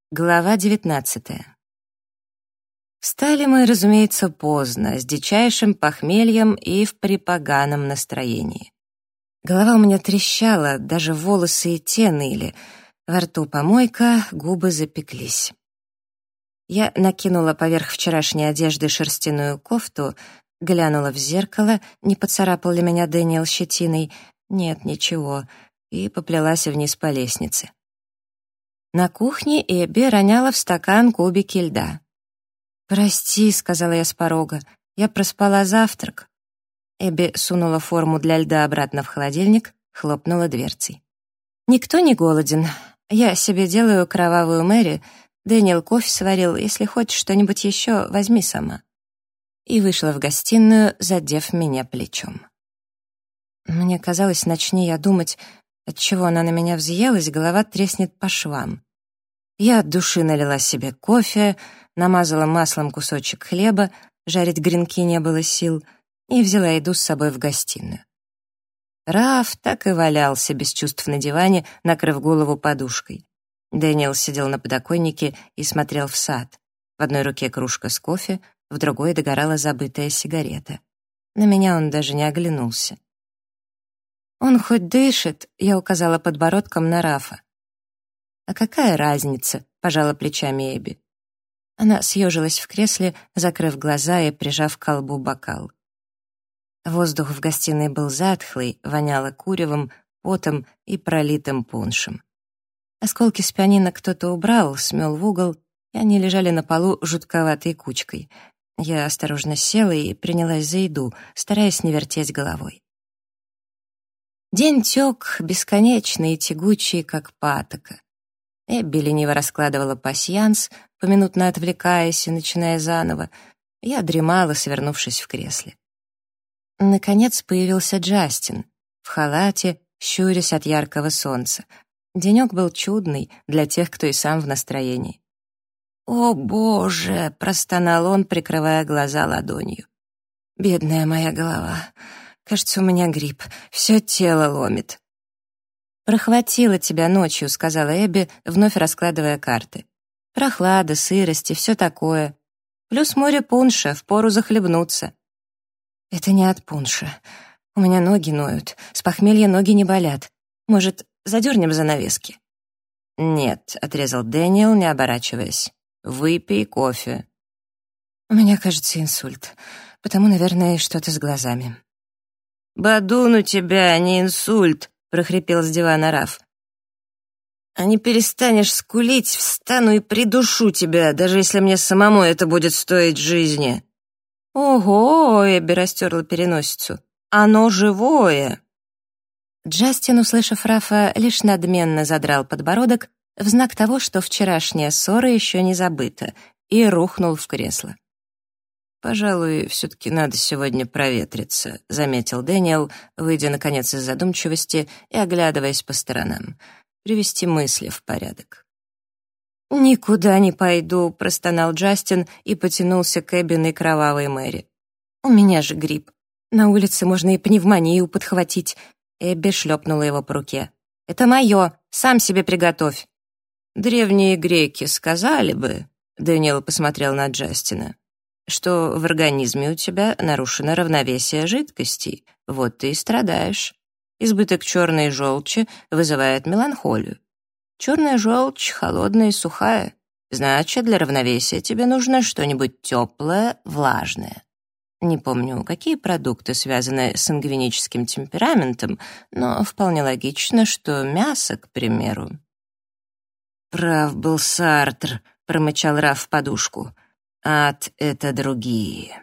Глава 19. Встали мы, разумеется, поздно, с дичайшим похмельем и в припоганом настроении. Голова у меня трещала, даже волосы и те ныли. Во рту помойка, губы запеклись. Я накинула поверх вчерашней одежды шерстяную кофту, глянула в зеркало, не поцарапал ли меня Дэниел щетиной. Нет, ничего, и поплелась вниз по лестнице. На кухне Эбби роняла в стакан кубики льда. «Прости», — сказала я с порога, — «я проспала завтрак». Эбби сунула форму для льда обратно в холодильник, хлопнула дверцей. «Никто не голоден. Я себе делаю кровавую Мэри. Дэниел кофе сварил. Если хочешь что-нибудь еще, возьми сама». И вышла в гостиную, задев меня плечом. Мне казалось, начни я думать, отчего она на меня взъелась, голова треснет по швам. Я от души налила себе кофе, намазала маслом кусочек хлеба, жарить гренки не было сил, и взяла еду с собой в гостиную. Раф так и валялся без чувств на диване, накрыв голову подушкой. Дэниел сидел на подоконнике и смотрел в сад. В одной руке кружка с кофе, в другой догорала забытая сигарета. На меня он даже не оглянулся. «Он хоть дышит?» — я указала подбородком на Рафа. «А какая разница?» — пожала плечами Эбби. Она съежилась в кресле, закрыв глаза и прижав к колбу бокал. Воздух в гостиной был затхлый, воняло куревом, потом и пролитым пуншем. Осколки с пианино кто-то убрал, смел в угол, и они лежали на полу жутковатой кучкой. Я осторожно села и принялась за еду, стараясь не вертеть головой. День тек, бесконечный и тягучий, как патока. Эбби лениво раскладывала пасьянс, поминутно отвлекаясь и начиная заново. Я дремала, свернувшись в кресле. Наконец появился Джастин, в халате, щурясь от яркого солнца. Денек был чудный для тех, кто и сам в настроении. «О, Боже!» — простонал он, прикрывая глаза ладонью. «Бедная моя голова! Кажется, у меня грипп, все тело ломит». «Прохватило тебя ночью», — сказала Эбби, вновь раскладывая карты. «Прохлада, сырость и все такое. Плюс море пунша, впору захлебнуться». «Это не от пунша. У меня ноги ноют, с похмелья ноги не болят. Может, задернем занавески?» «Нет», — отрезал Дэниел, не оборачиваясь. «Выпей кофе». «У меня, кажется, инсульт, потому, наверное, и что-то с глазами». «Бадун у тебя, а не инсульт», — прохрипел с дивана Раф. «А не перестанешь скулить, встану и придушу тебя, даже если мне самому это будет стоить жизни». «Ого!» — Эбби растерла переносицу. «Оно живое!» Джастин, услышав Рафа, лишь надменно задрал подбородок в знак того, что вчерашняя ссора еще не забыта, и рухнул в кресло. «Пожалуй, все-таки надо сегодня проветриться», — заметил Дэниел, выйдя, наконец, из задумчивости и оглядываясь по сторонам. «Привести мысли в порядок». «Никуда не пойду», — простонал Джастин и потянулся к Эббиной кровавой Мэри. «У меня же грипп. На улице можно и пневмонию подхватить». Эбби шлепнула его по руке. «Это мое, сам себе приготовь». «Древние греки сказали бы», — Дэниел посмотрел на Джастина, «что в организме у тебя нарушено равновесие жидкостей, вот ты и страдаешь. Избыток черной желчи вызывает меланхолию. Черная желчь холодная и сухая. Значит, для равновесия тебе нужно что-нибудь теплое, влажное. Не помню, какие продукты связаны с сангвиническим темпераментом, но вполне логично, что мясо, к примеру». «Прав был Сартр», — промычал Раф в подушку. «Ад — это другие».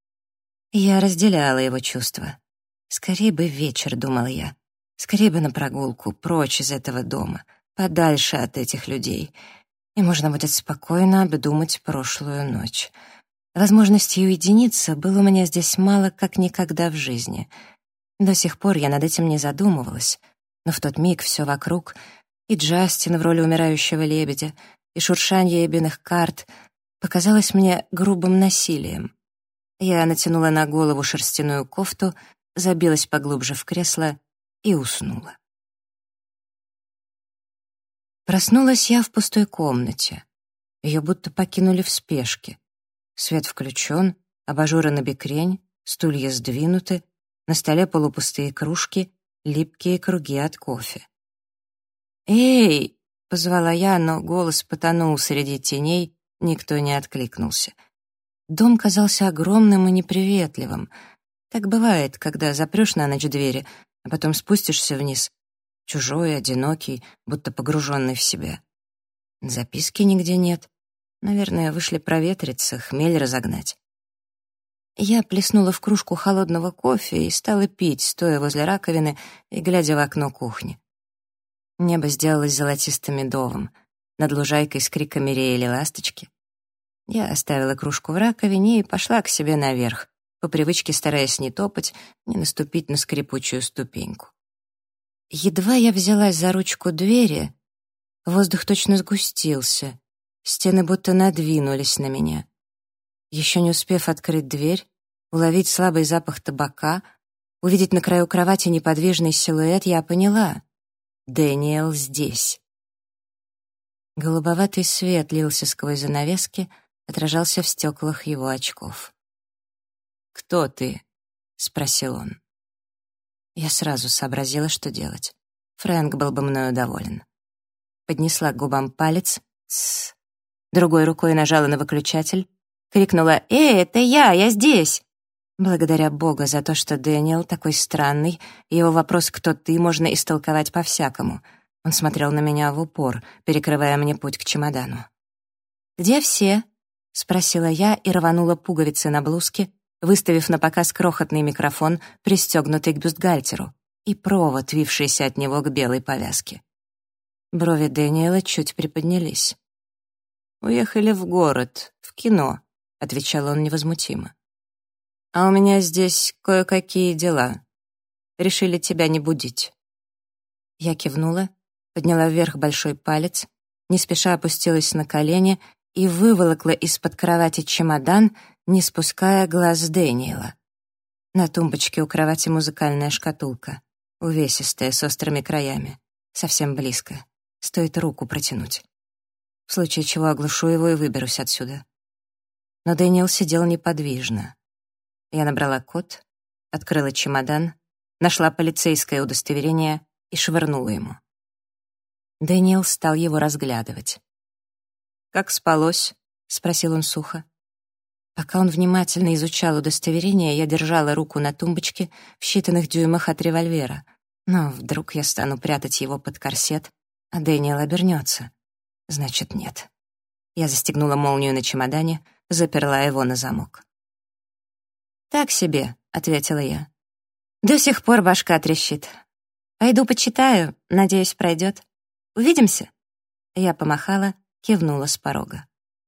Я разделяла его чувства. Скорее бы вечер, думала я. Скорее бы на прогулку, прочь из этого дома, подальше от этих людей. И можно будет спокойно обдумать прошлую ночь. Возможности уединиться было у меня здесь мало, как никогда в жизни. До сих пор я над этим не задумывалась. Но в тот миг все вокруг, и Джастин в роли умирающего лебедя, и шуршанье эбиных карт показалось мне грубым насилием. Я натянула на голову шерстяную кофту, забилась поглубже в кресло и уснула. Проснулась я в пустой комнате. Ее будто покинули в спешке. Свет включен, абажуры набекрень, стулья сдвинуты, на столе полупустые кружки, липкие круги от кофе. «Эй!» — позвала я, но голос потонул среди теней, никто не откликнулся. Дом казался огромным и неприветливым. Так бывает, когда запрешь на ночь двери, а потом спустишься вниз, чужой, одинокий, будто погруженный в себя. Записки нигде нет. Наверное, вышли проветриться, хмель разогнать. Я плеснула в кружку холодного кофе и стала пить, стоя возле раковины и глядя в окно кухни. Небо сделалось золотисто-медовым. Над лужайкой с криками реяли ласточки. Я оставила кружку в раковине и пошла к себе наверх, по привычке стараясь не топать, не наступить на скрипучую ступеньку. Едва я взялась за ручку двери, воздух точно сгустился, стены будто надвинулись на меня. Еще не успев открыть дверь, уловить слабый запах табака, увидеть на краю кровати неподвижный силуэт, я поняла — Дэниел здесь. Голубоватый свет лился сквозь занавески, отражался в стеклах его очков. «Кто ты?» — спросил он. Я сразу сообразила, что делать. Фрэнк был бы мною доволен. Поднесла к губам палец. «Тссс». Другой рукой нажала на выключатель. Крикнула: «Эй, это я здесь!» Благодаря Богу за то, что Дэниел такой странный, и его вопрос «кто ты?» можно истолковать по-всякому. Он смотрел на меня в упор, перекрывая мне путь к чемодану. «Где все?» — спросила я и рванула пуговицы на блузке, выставив на показ крохотный микрофон, пристегнутый к бюстгальтеру, и провод, вившийся от него к белой повязке. Брови Дэниела чуть приподнялись. «Уехали в город, в кино», — отвечал он невозмутимо. «А у меня здесь кое-какие дела. Решили тебя не будить». Я кивнула, подняла вверх большой палец, не спеша опустилась на колени и выволокла из-под кровати чемодан, не спуская глаз с Дэниела. На тумбочке у кровати музыкальная шкатулка, увесистая, с острыми краями, совсем близко. Стоит руку протянуть. В случае чего оглушу его и выберусь отсюда. Но Дэниел сидел неподвижно. Я набрала код, открыла чемодан, нашла полицейское удостоверение и швырнула ему. Дэниел стал его разглядывать. «Как спалось?» — спросил он сухо. Пока он внимательно изучал удостоверение, я держала руку на тумбочке в считанных дюймах от револьвера. Но вдруг я стану прятать его под корсет, а Дэниел обернется. Значит, нет. Я застегнула молнию на чемодане, заперла его на замок. «Так себе», — ответила я. «До сих пор башка трещит. Пойду почитаю, надеюсь, пройдет. Увидимся?» Я помахала, кивнула с порога.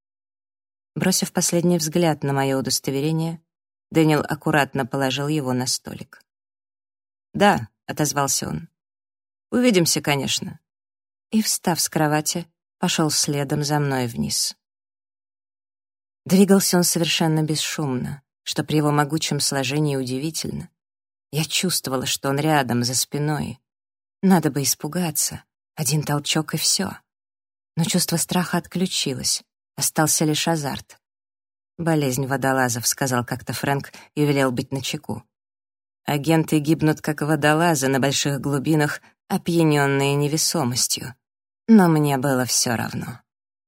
Бросив последний взгляд на мое удостоверение, Дэниел аккуратно положил его на столик. «Да», — отозвался он. «Увидимся, конечно». И, встав с кровати, пошел следом за мной вниз. Двигался он совершенно бесшумно, что при его могучем сложении удивительно. Я чувствовала, что он рядом, за спиной. Надо бы испугаться. Один толчок и все. Но чувство страха отключилось. Остался лишь азарт. «Болезнь водолазов», — сказал как-то Фрэнк и велел быть начеку. Агенты гибнут, как водолазы на больших глубинах, опьяненные невесомостью. Но мне было все равно.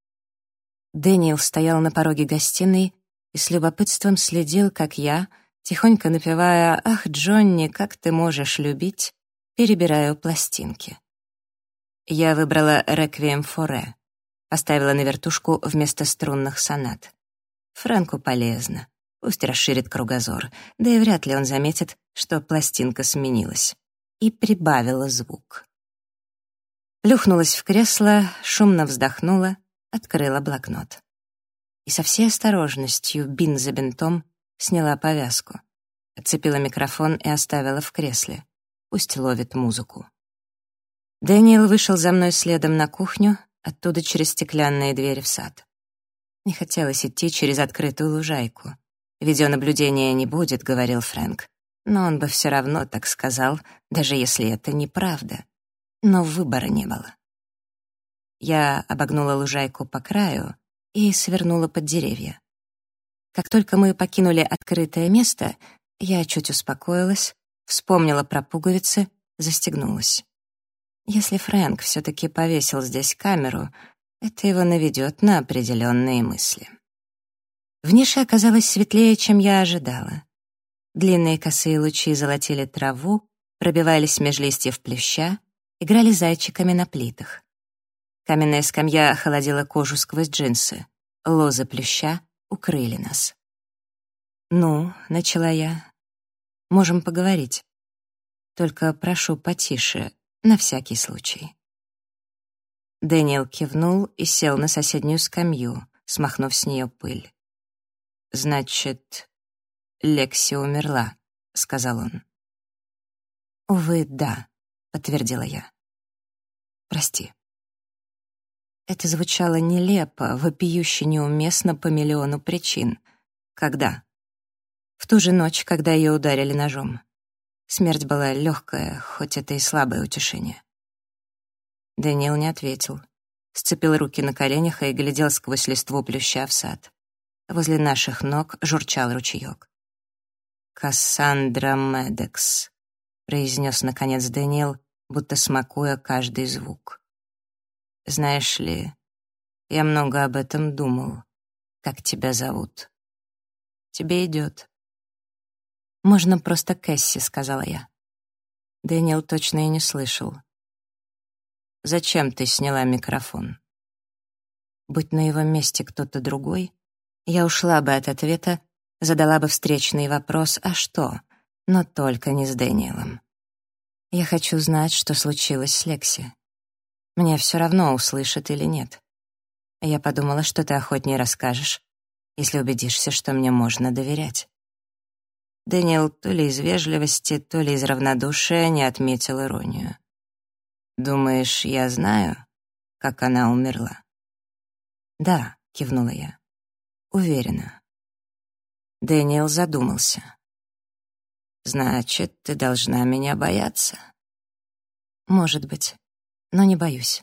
Дэниел стоял на пороге гостиной и с любопытством следил, как я, тихонько напевая «Ах, Джонни, как ты можешь любить», перебираю пластинки. Я выбрала «Реквием Форе», поставила на вертушку вместо струнных сонат. Фрэнку полезно, пусть расширит кругозор, да и вряд ли он заметит, что пластинка сменилась. И прибавила звук. Плюхнулась в кресло, шумно вздохнула, открыла блокнот. И со всей осторожностью, бинт за бинтом, сняла повязку. Отцепила микрофон и оставила в кресле. Пусть ловит музыку. Дэниел вышел за мной следом на кухню, оттуда через стеклянные двери в сад. Не хотелось идти через открытую лужайку. «Видеонаблюдения не будет», — говорил Фрэнк. Но он бы все равно так сказал, даже если это неправда. Но выбора не было. Я обогнула лужайку по краю и свернула под деревья. Как только мы покинули открытое место, я чуть успокоилась, вспомнила про пуговицы, застегнулась. Если Фрэнк все-таки повесил здесь камеру, это его наведет на определенные мысли. В нише оказалось светлее, чем я ожидала. Длинные косые лучи золотили траву, пробивались меж листьев плюща, играли зайчиками на плитах. Каменная скамья охладила кожу сквозь джинсы. Лозы плюща укрыли нас. «Ну», — начала я, — «можем поговорить. Только прошу потише, на всякий случай». Дэниел кивнул и сел на соседнюю скамью, смахнув с нее пыль. «Значит, Лекси умерла», — сказал он. «Увы, да», — подтвердила я. «Прости». Это звучало нелепо, вопиюще неуместно по миллиону причин. Когда? В ту же ночь, когда ее ударили ножом. Смерть была легкая, хоть это и слабое утешение. Дэниел не ответил. Сцепил руки на коленях и глядел сквозь листву плюща в сад. Возле наших ног журчал ручеек. «Кассандра Медекс», — произнес наконец Дэниел, будто смакуя каждый звук. «Знаешь ли, я много об этом думал. Как тебя зовут?» «Тебе идет». «Можно просто Кэсси», — сказала я. Дэниел точно и не слышал. «Зачем ты сняла микрофон?» Будь на его месте кто-то другой, я ушла бы от ответа, задала бы встречный вопрос «А что?», но только не с Дэниелом. Я хочу знать, что случилось с Лекси. Мне все равно, услышит или нет. Я подумала, что ты охотнее расскажешь, если убедишься, что мне можно доверять. Дэниел то ли из вежливости, то ли из равнодушия не отметил иронию. «Думаешь, я знаю, как она умерла?» «Да», — кивнула я. «Уверена». Дэниел задумался. «Значит, ты должна меня бояться». «Может быть, но не боюсь».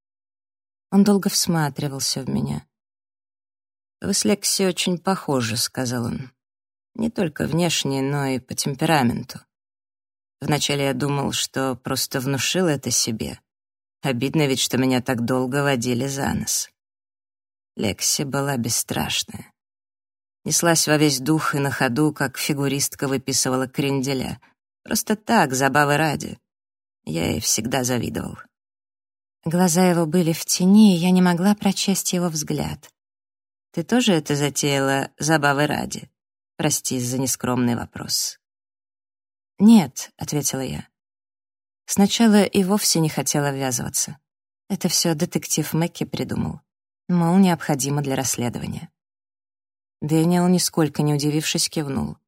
Он долго всматривался в меня. «Вы с Лекси очень похожи», — сказал он. «Не только внешне, но и по темпераменту. Вначале я думал, что просто внушил это себе. Обидно ведь, что меня так долго водили за нос». Лекси была бесстрашная. Неслась во весь дух и на ходу, как фигуристка выписывала кренделя. Просто так, забавы ради. Я ей всегда завидовал. Глаза его были в тени, и я не могла прочесть его взгляд. «Ты тоже это затеяла забавы ради?» Прости за нескромный вопрос. «Нет», — ответила я. Сначала и вовсе не хотела ввязываться. Это все детектив Мэкки придумал. Мол, необходимо для расследования. Дэниел, нисколько не удивившись, кивнул.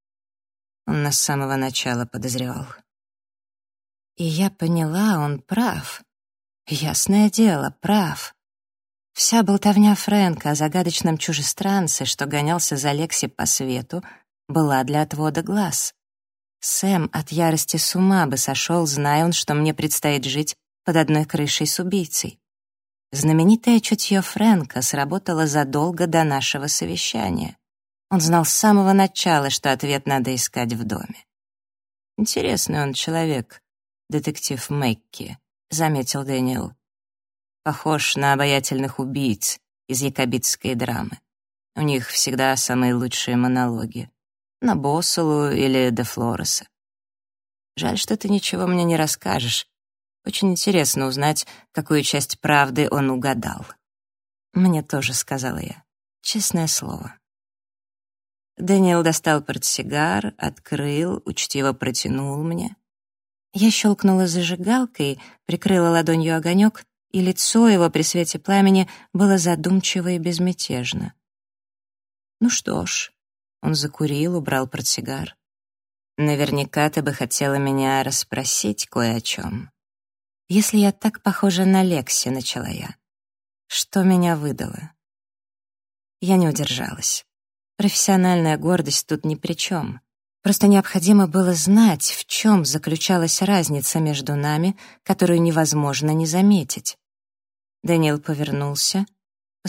Он нас с самого начала подозревал. И я поняла, он прав. Ясное дело, прав. Вся болтовня Фрэнка о загадочном чужестранце, что гонялся за Лекси по свету, была для отвода глаз. Сэм от ярости с ума бы сошел, зная он, что мне предстоит жить под одной крышей с убийцей. Знаменитое чутье Фрэнка сработало задолго до нашего совещания. Он знал с самого начала, что ответ надо искать в доме. «Интересный он человек, детектив Мэкки», — заметил Дэниел. «Похож на обаятельных убийц из якобитской драмы. У них всегда самые лучшие монологи. На Боссолу или де Флореса. Жаль, что ты ничего мне не расскажешь. Очень интересно узнать, какую часть правды он угадал». «Мне тоже», — сказала я. «Честное слово». Дэниел достал портсигар, открыл, учтиво протянул мне. Я щелкнула зажигалкой, прикрыла ладонью огонек, и лицо его при свете пламени было задумчиво и безмятежно. «Ну что ж», — он закурил, убрал портсигар. «Наверняка ты бы хотела меня расспросить кое о чем. Если я так похожа на Лекси», — начала я. «Что меня выдало?» Я не удержалась. Профессиональная гордость тут ни при чем. Просто необходимо было знать, в чем заключалась разница между нами, которую невозможно не заметить. Дэниел повернулся,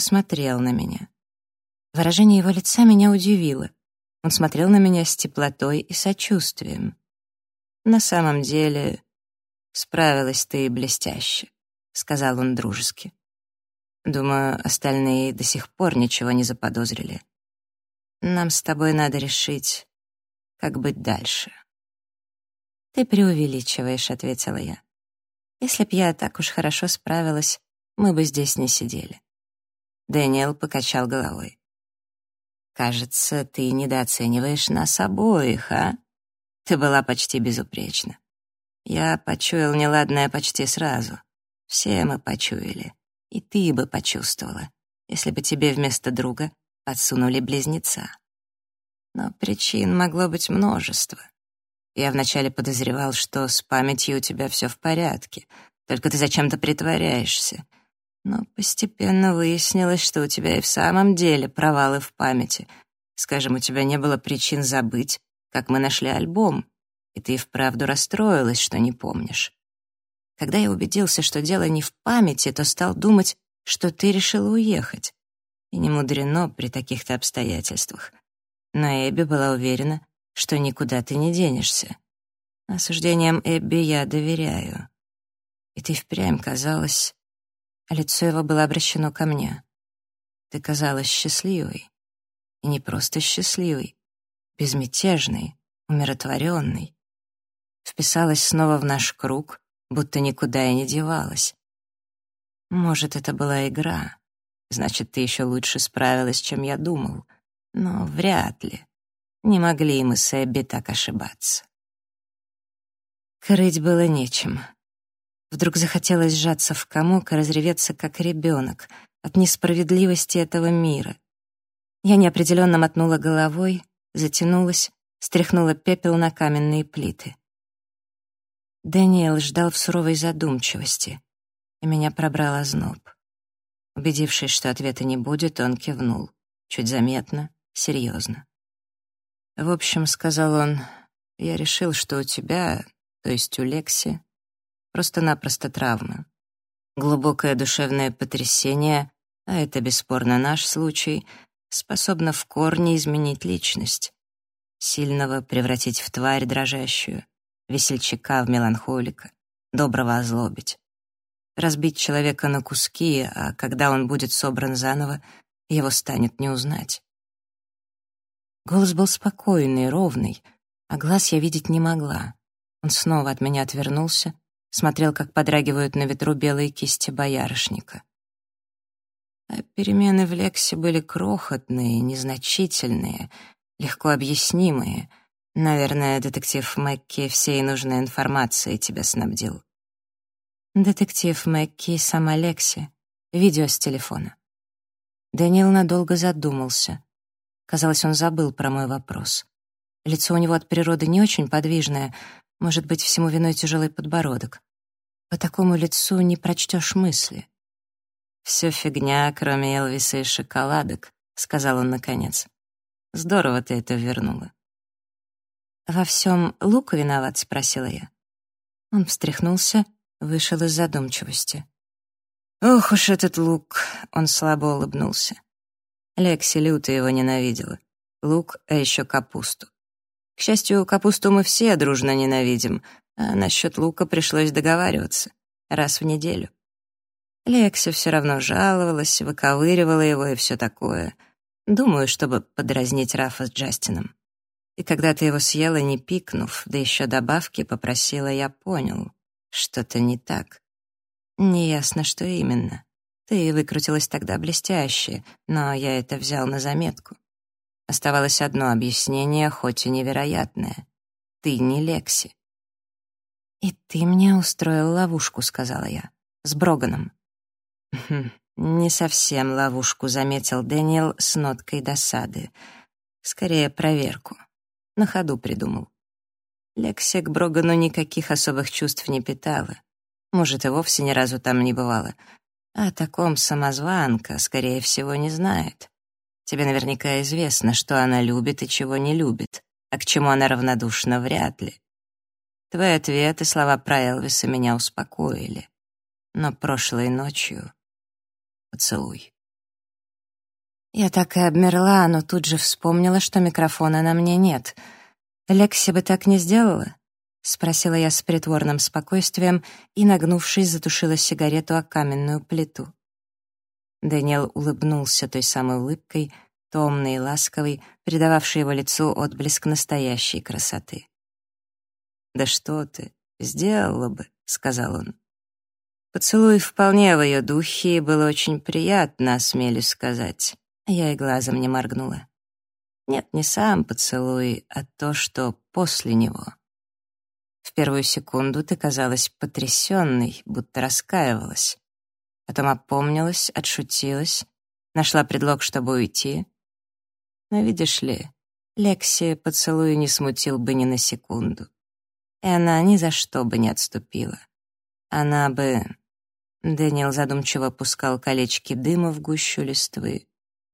посмотрел на меня. Выражение его лица меня удивило. Он смотрел на меня с теплотой и сочувствием. «На самом деле, справилась ты блестяще», — сказал он дружески. «Думаю, остальные до сих пор ничего не заподозрили. Нам с тобой надо решить, как быть дальше». «Ты преувеличиваешь», — ответила я. «Если б я так уж хорошо справилась, мы бы здесь не сидели». Дэниел покачал головой. «Кажется, ты недооцениваешь нас обоих, а? Ты была почти безупречна. Я почуял неладное почти сразу. Все мы почуяли. И ты бы почувствовала, если бы тебе вместо друга подсунули близнеца. Но причин могло быть множество. Я вначале подозревал, что с памятью у тебя все в порядке, только ты зачем-то притворяешься. Но постепенно выяснилось, что у тебя и в самом деле провалы в памяти. Скажем, у тебя не было причин забыть, как мы нашли альбом, и ты и вправду расстроилась, что не помнишь. Когда я убедился, что дело не в памяти, то стал думать, что ты решила уехать. И не мудрено при таких-то обстоятельствах. Но Эбби была уверена, что никуда ты не денешься. Осуждениям Эбби я доверяю. И ты впрямь казалась... Лицо его было обращено ко мне. Ты казалась счастливой. И не просто счастливой, безмятежной, умиротворенной. Вписалась снова в наш круг, будто никуда и не девалась. Может, это была игра. Значит, ты еще лучше справилась, чем я думал. Но вряд ли. Не могли мы с Эбби так ошибаться. Крыть было нечем. Вдруг захотелось сжаться в комок и разреветься, как ребенок, от несправедливости этого мира. Я неопределенно мотнула головой, затянулась, стряхнула пепел на каменные плиты. Дэниел ждал в суровой задумчивости, и меня пробрал озноб. Убедившись, что ответа не будет, он кивнул, чуть заметно, серьезно. «В общем, — сказал он, — я решил, что у тебя, то есть у Лекси, просто-напросто травма. Глубокое душевное потрясение, а это бесспорно наш случай, способно в корне изменить личность. Сильного превратить в тварь дрожащую, весельчака в меланхолика, доброго озлобить. Разбить человека на куски, а когда он будет собран заново, его станет не узнать». Голос был спокойный, ровный, а глаз я видеть не могла. Он снова от меня отвернулся, смотрел, как подрагивают на ветру белые кисти боярышника. А перемены в Лексе были крохотные, незначительные, легко объяснимые. Наверное, детектив Мэкки всей нужной информацией тебя снабдил. Детектив Мэкки и сама Лекси. Видео с телефона. Дэниел надолго задумался. Казалось, он забыл про мой вопрос. Лицо у него от природы не очень подвижное, может быть, всему виной тяжелый подбородок. По такому лицу не прочтешь мысли. «Все фигня, кроме Элвиса и шоколадок», — сказал он наконец. «Здорово ты это вернула». «Во всем Лука виноват?» — спросила я. Он встряхнулся, вышел из задумчивости. «Ох уж этот Лук!» — он слабо улыбнулся. Лекси люто его ненавидела. Лук, а еще капусту. К счастью, капусту мы все дружно ненавидим, а насчет лука пришлось договариваться. Раз в неделю. Лекси все равно жаловалась, выковыривала его и все такое. Думаю, чтобы подразнить Рафа с Джастином. И когда ты его съела, не пикнув, да еще добавки попросила, я понял, что-то не так. Неясно, что именно. Ты выкрутилась тогда блестяще, но я это взял на заметку. Оставалось одно объяснение, хоть и невероятное. Ты не Лекси. «И ты мне устроил ловушку», — сказала я, — «с Броганом». «Не совсем ловушку», — заметил Дэниел с ноткой досады. «Скорее проверку. На ходу придумал. Лекси к Брогану никаких особых чувств не питала. Может, и вовсе ни разу там не бывала. А о таком самозванка, скорее всего, не знает. Тебе наверняка известно, что она любит и чего не любит, а к чему она равнодушна вряд ли. Твой ответ и слова про Элвиса меня успокоили. Но прошлой ночью... Поцелуй. Я так и обмерла, но тут же вспомнила, что микрофона на мне нет. «Лекси бы так не сделала?» — спросила я с притворным спокойствием и, нагнувшись, затушила сигарету о каменную плиту. Дэниел улыбнулся той самой улыбкой, томной и ласковой, придававшей его лицу отблеск настоящей красоты. «Да что ты, сделала бы», — сказал он. Поцелуй вполне в ее духе, и было очень приятно, осмелюсь сказать. Я и глазом не моргнула. Нет, не сам поцелуй, а то, что после него. В первую секунду ты казалась потрясенной, будто раскаивалась. Потом опомнилась, отшутилась, нашла предлог, чтобы уйти. Но видишь ли, Лекси поцелуй не смутил бы ни на секунду. И она ни за что бы не отступила. Она бы... Дэниел задумчиво пускал колечки дыма в гущу листвы.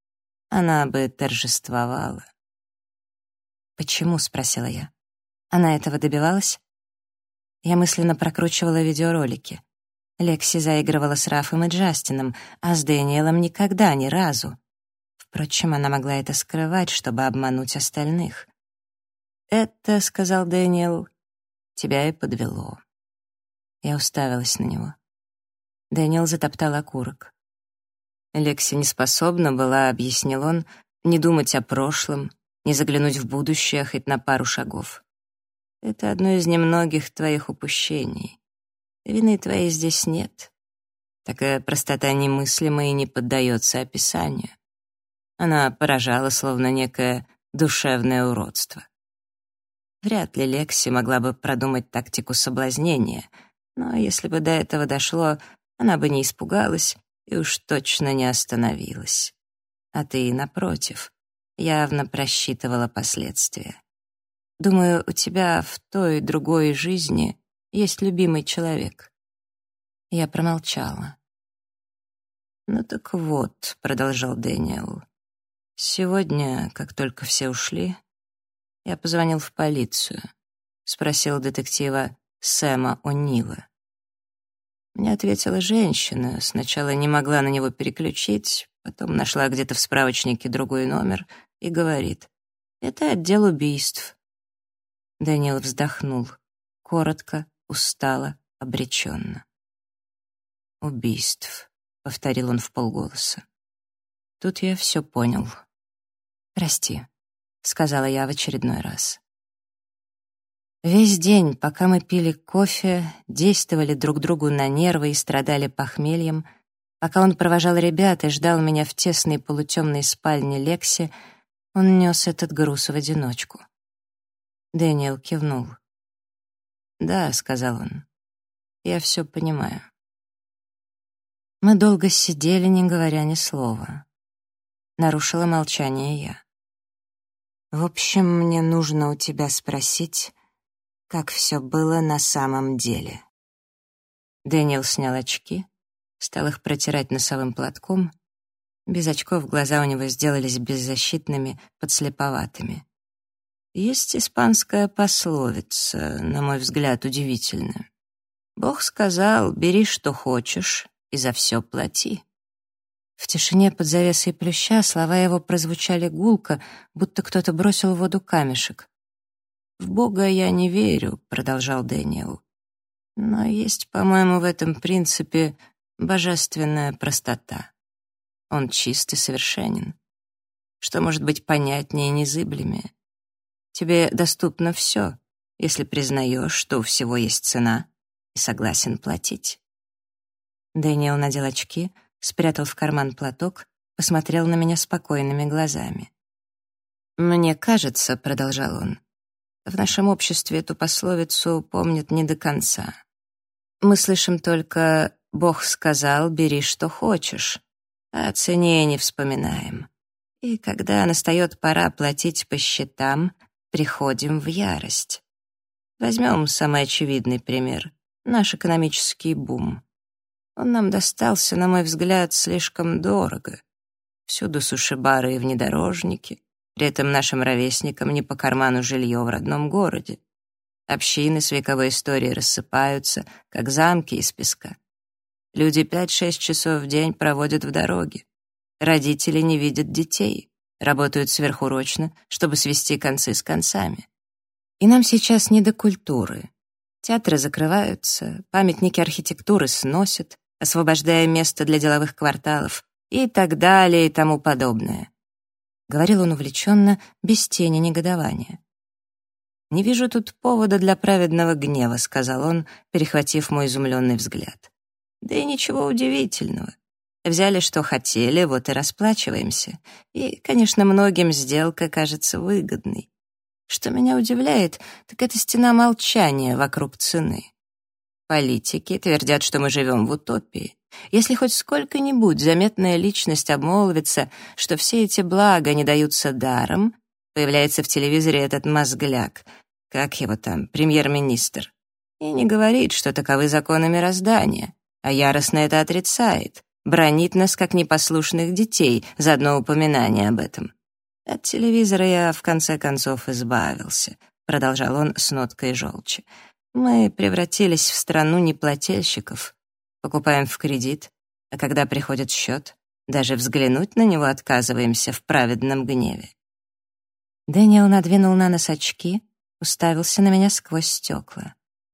Она бы торжествовала. «Почему?» — спросила я. «Она этого добивалась?» Я мысленно прокручивала видеоролики. Лекси заигрывала с Рафом и Джастином, а с Дэниелом никогда, ни разу. Впрочем, она могла это скрывать, чтобы обмануть остальных. «Это, — сказал Дэниел, — тебя и подвело». Я уставилась на него. Дэниел затоптал окурок. Лекси не способна была, — объяснил он, — не думать о прошлом, не заглянуть в будущее хоть на пару шагов. Это одно из немногих твоих упущений. Вины твоей здесь нет. Такая простота немыслима и не поддается описанию. Она поражала, словно некое душевное уродство. Вряд ли Лекси могла бы продумать тактику соблазнения, но если бы до этого дошло, она бы не испугалась и уж точно не остановилась. А ты, напротив, явно просчитывала последствия. Думаю, у тебя в той и другой жизни есть любимый человек. Я промолчала. «Ну так вот», — продолжал Дэниел, — «сегодня, как только все ушли, я позвонил в полицию, спросил детектива Сэма О'Нила. Мне ответила женщина, сначала не могла на него переключить, потом нашла где-то в справочнике другой номер и говорит: «Это отдел убийств». Дэниел вздохнул, коротко, устало, обреченно. «Убийств», — повторил он вполголоса. Тут я все понял. «Прости», — сказала я в очередной раз. Весь день, пока мы пили кофе, действовали друг другу на нервы и страдали похмельем, пока он провожал ребят и ждал меня в тесной полутемной спальне Лекси, он нес этот груз в одиночку. Дэниел кивнул. «Да», — сказал он, — «я все понимаю». Мы долго сидели, не говоря ни слова. Нарушила молчание я. «В общем, мне нужно у тебя спросить, как все было на самом деле». Дэниел снял очки, стал их протирать носовым платком. Без очков глаза у него сделались беззащитными, подслеповатыми. Есть испанская пословица, на мой взгляд, удивительная. Бог сказал: «Бери, что хочешь, и за все плати». В тишине под завесой плюща слова его прозвучали гулко, будто кто-то бросил в воду камешек. «В Бога я не верю», — продолжал Дэниел. «Но есть, по-моему, в этом принципе божественная простота. Он чист и совершенен. Что может быть понятнее и незыблемее? Тебе доступно все, если признаешь, что у всего есть цена, и согласен платить». Дэниел надел очки, спрятал в карман платок, посмотрел на меня спокойными глазами. «Мне кажется», — продолжал он, — «в нашем обществе эту пословицу помнят не до конца. Мы слышим только «Бог сказал, бери, что хочешь», а о цене не вспоминаем. И когда настает пора платить по счетам, приходим в ярость. Возьмем самый очевидный пример — наш экономический бум. Он нам достался, на мой взгляд, слишком дорого. Всюду суши-бары и внедорожники, при этом нашим ровесникам не по карману жилье в родном городе. Общины с вековой историей рассыпаются, как замки из песка. Люди 5-6 часов в день проводят в дороге. Родители не видят детей, работают сверхурочно, чтобы свести концы с концами. И нам сейчас не до культуры. Театры закрываются, памятники архитектуры сносят, освобождая место для деловых кварталов и так далее и тому подобное. Говорил он увлеченно, без тени негодования. «Не вижу тут повода для праведного гнева», — сказал он, перехватив мой изумленный взгляд. «Да и ничего удивительного. Взяли, что хотели, вот и расплачиваемся. И, конечно, многим сделка кажется выгодной. Что меня удивляет, так это стена молчания вокруг цены. Политики твердят, что мы живем в утопии. Если хоть сколько-нибудь заметная личность обмолвится, что все эти блага не даются даром, появляется в телевизоре этот мозгляк, как его там, премьер-министр, и не говорит, что таковы законы мироздания, а яростно это отрицает, бранит нас как непослушных детей за одно упоминание об этом. От телевизора я, в конце концов, избавился, продолжал он с ноткой желчи. Мы превратились в страну неплательщиков, покупаем в кредит, а когда приходит счет, даже взглянуть на него отказываемся в праведном гневе. Дэниел надвинул на нос очки, уставился на меня сквозь стекла.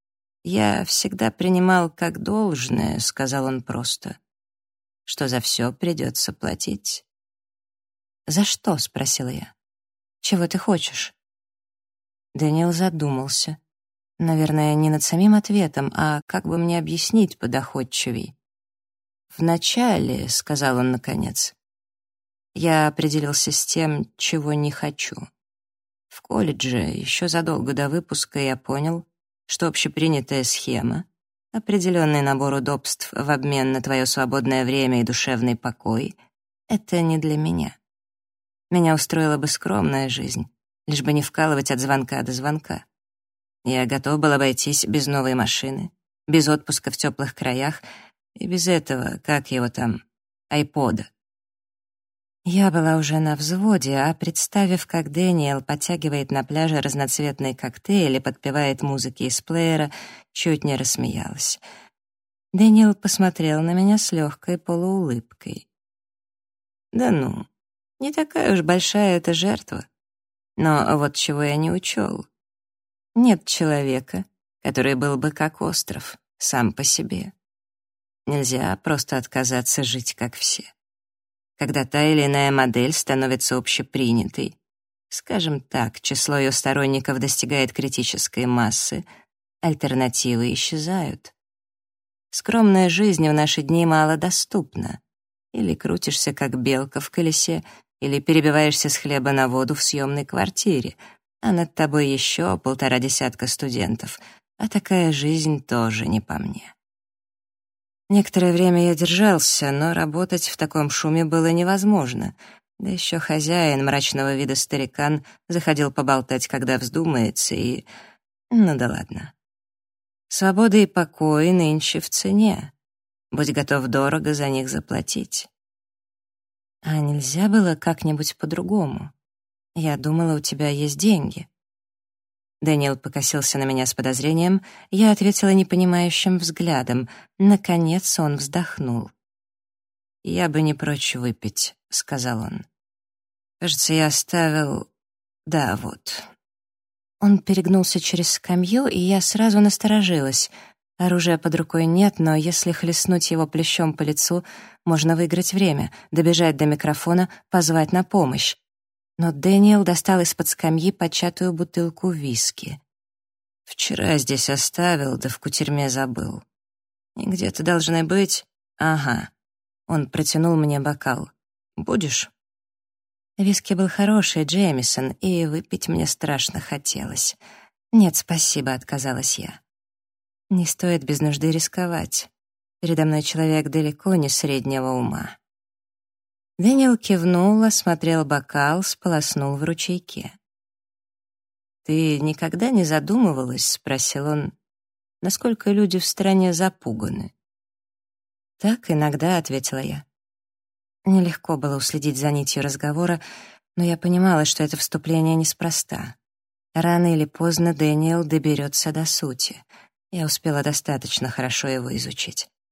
«Я всегда принимал как должное», — сказал он просто, «что за все придется платить». «За что?» — спросила я. «Чего ты хочешь?» Дэниел задумался. Наверное, не над самим ответом, а как бы мне объяснить подоходчивей. «Вначале», — сказал он наконец, — «я определился с тем, чего не хочу. В колледже, еще задолго до выпуска, я понял, что общепринятая схема, определенный набор удобств в обмен на твое свободное время и душевный покой — это не для меня. Меня устроила бы скромная жизнь, лишь бы не вкалывать от звонка до звонка. Я готов был обойтись без новой машины, без отпуска в теплых краях и без этого, как его там, айпода. Я была уже на взводе, а представив, как Дэниел подтягивает на пляже разноцветные коктейли, подпевает музыки из плеера, чуть не рассмеялась. Дэниел посмотрел на меня с легкой полуулыбкой. «Да ну, не такая уж большая эта жертва. Но вот чего я не учел. Нет человека, который был бы как остров, сам по себе. Нельзя просто отказаться жить, как все. Когда та или иная модель становится общепринятой, скажем так, число ее сторонников достигает критической массы, альтернативы исчезают. Скромная жизнь в наши дни мало доступна. Или крутишься, как белка в колесе, или перебиваешься с хлеба на воду в съемной квартире, а над тобой еще 1,5 десятка студентов, а такая жизнь тоже не по мне. Некоторое время я держался, но работать в таком шуме было невозможно. Да еще хозяин, мрачного вида старикан, заходил поболтать, когда вздумается, и... Ну да ладно. Свобода и покой нынче в цене. Будь готов дорого за них заплатить. А нельзя было как-нибудь по-другому? Я думала, у тебя есть деньги. Дэниел покосился на меня с подозрением, я ответила непонимающим взглядом. Наконец он вздохнул. «Я бы не прочь выпить», — сказал он. «Кажется, я оставил... Да, вот». Он перегнулся через скамью, и я сразу насторожилась. Оружия под рукой нет, но если хлестнуть его плечом по лицу, можно выиграть время, добежать до микрофона, позвать на помощь. Но Дэниел достал из-под скамьи початую бутылку виски. «Вчера здесь оставил, да в кутерьме забыл. И где-то должны быть... Ага». Он протянул мне бокал. «Будешь?» Виски был хороший, Джеймисон, и выпить мне страшно хотелось. «Нет, спасибо», — отказалась я. «Не стоит без нужды рисковать. Передо мной человек далеко не среднего ума». Дэниел кивнул, осмотрел бокал, сполоснул в ручейке. «Ты никогда не задумывалась?» — спросил он. «Насколько люди в стране запуганы?» «Так иногда», — ответила я. Нелегко было уследить за нитью разговора, но я понимала, что это вступление неспроста. Рано или поздно Дэниел доберется до сути. Я успела достаточно хорошо его изучить.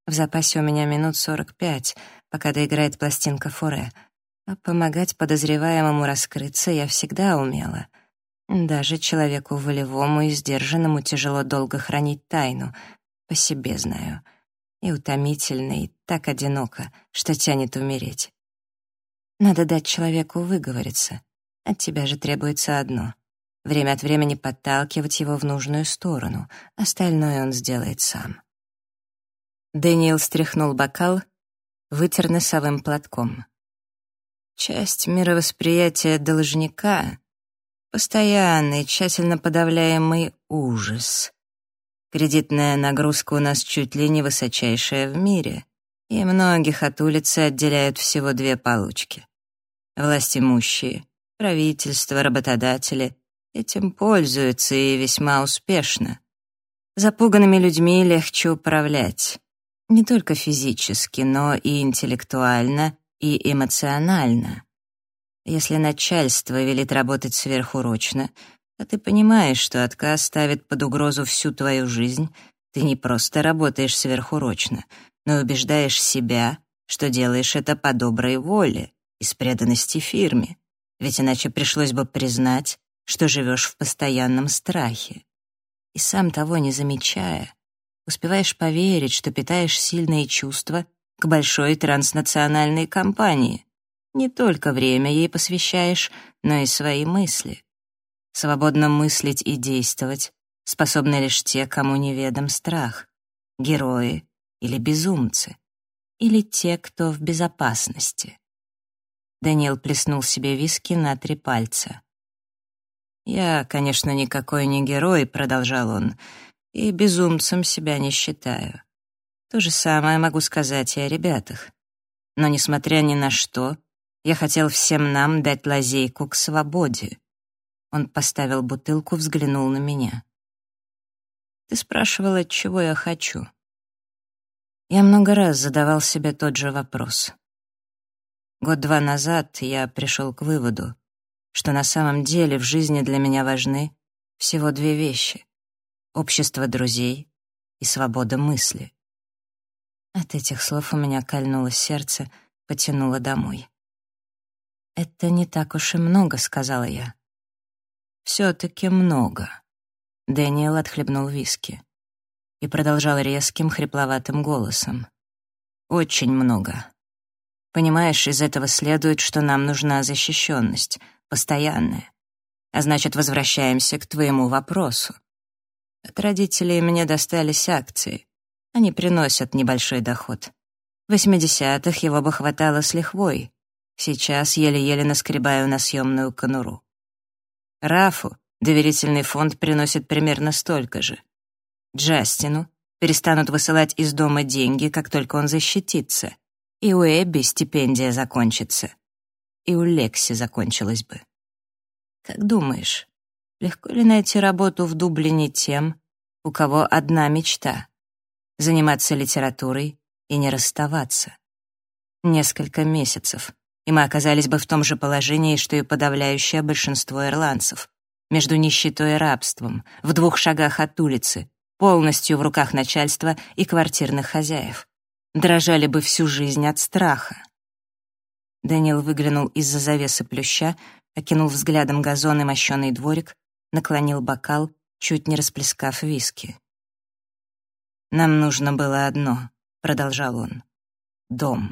В запасе у меня минут 45, пока доиграет пластинка Фуре. А помогать подозреваемому раскрыться я всегда умела. Даже человеку волевому и сдержанному тяжело долго хранить тайну. По себе знаю. И утомительно, и так одиноко, что тянет умереть. Надо дать человеку выговориться. От тебя же требуется одно — время от времени подталкивать его в нужную сторону. Остальное он сделает сам. Дэниел стряхнул бокал, вытер носовым платком. Часть мировосприятия должника — постоянный, тщательно подавляемый ужас. Кредитная нагрузка у нас чуть ли не высочайшая в мире, и многих от улицы отделяют всего 2 получки. Властимущие, правительство, работодатели этим пользуются и весьма успешно. Запуганными людьми легче управлять. Не только физически, но и интеллектуально, и эмоционально. Если начальство велит работать сверхурочно, то ты понимаешь, что отказ ставит под угрозу всю твою жизнь, ты не просто работаешь сверхурочно, но убеждаешь себя, что делаешь это по доброй воле, из преданности фирме, ведь иначе пришлось бы признать, что живешь в постоянном страхе. И сам того не замечая, успеваешь поверить, что питаешь сильные чувства к большой транснациональной компании. Не только время ей посвящаешь, но и свои мысли. Свободно мыслить и действовать способны лишь те, кому неведом страх. Герои или безумцы. Или те, кто в безопасности. Дэниел плеснул себе виски на 3 пальца. «Я, конечно, никакой не герой», — продолжал он, — «и безумцем себя не считаю. То же самое могу сказать и о ребятах. Но, несмотря ни на что, я хотел всем нам дать лазейку к свободе». Он поставил бутылку, взглянул на меня. «Ты спрашивала, чего я хочу?» Я много раз задавал себе тот же вопрос. 1-2 назад я пришел к выводу, что на самом деле в жизни для меня важны всего 2 вещи — общество друзей и свобода мысли. От этих слов у меня кольнуло сердце, потянуло домой. «Это не так уж и много», — сказала я. «Все-таки много». Дэниел отхлебнул виски и продолжал резким, хрипловатым голосом. «Очень много. Понимаешь, из этого следует, что нам нужна защищенность, постоянная. А значит, возвращаемся к твоему вопросу. От родителей мне достались акции. Они приносят небольшой доход. В 80-х его бы хватало с лихвой. Сейчас еле-еле наскребаю на съемную конуру. Рафу доверительный фонд приносит примерно столько же. Джастину перестанут высылать из дома деньги, как только он защитится. И у Эбби стипендия закончится. И у Лекси закончилась бы. Как думаешь, легко ли найти работу в Дублине тем, у кого одна мечта — заниматься литературой и не расставаться? Несколько месяцев, и мы оказались бы в том же положении, что и подавляющее большинство ирландцев. Между нищетой и рабством, в 2 шагах от улицы, полностью в руках начальства и квартирных хозяев. Дрожали бы всю жизнь от страха. Дэниел выглянул из-за завесы плюща, окинул взглядом газон и мощеный дворик, наклонил бокал, чуть не расплескав виски. «Нам нужно было одно», — продолжал он. «Дом».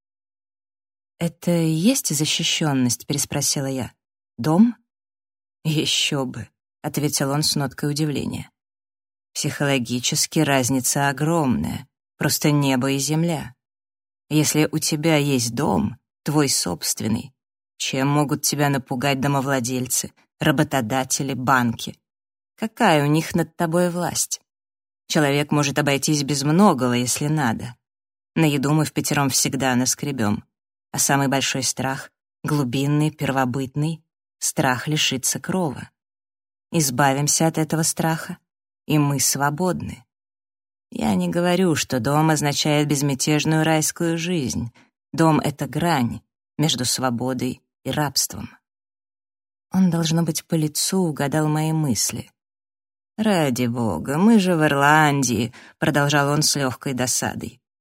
«Это и есть защищенность?» — переспросила я. «Дом?» «Еще бы», — ответил он с ноткой удивления. «Психологически разница огромная. Просто небо и земля. Если у тебя есть дом, твой собственный, чем могут тебя напугать домовладельцы, работодатели, банки? Какая у них над тобой власть? Человек может обойтись без многого, если надо. На еду мы впятером всегда наскребем. А самый большой страх — глубинный, первобытный — страх лишиться крова. Избавимся от этого страха, и мы свободны. Я не говорю, что дом означает безмятежную райскую жизнь. Дом — это грань между свободой и рабством. Он, должно быть, по лицу угадал мои мысли. «Ради бога, мы же в Ирландии», — продолжал он с легкой досадой.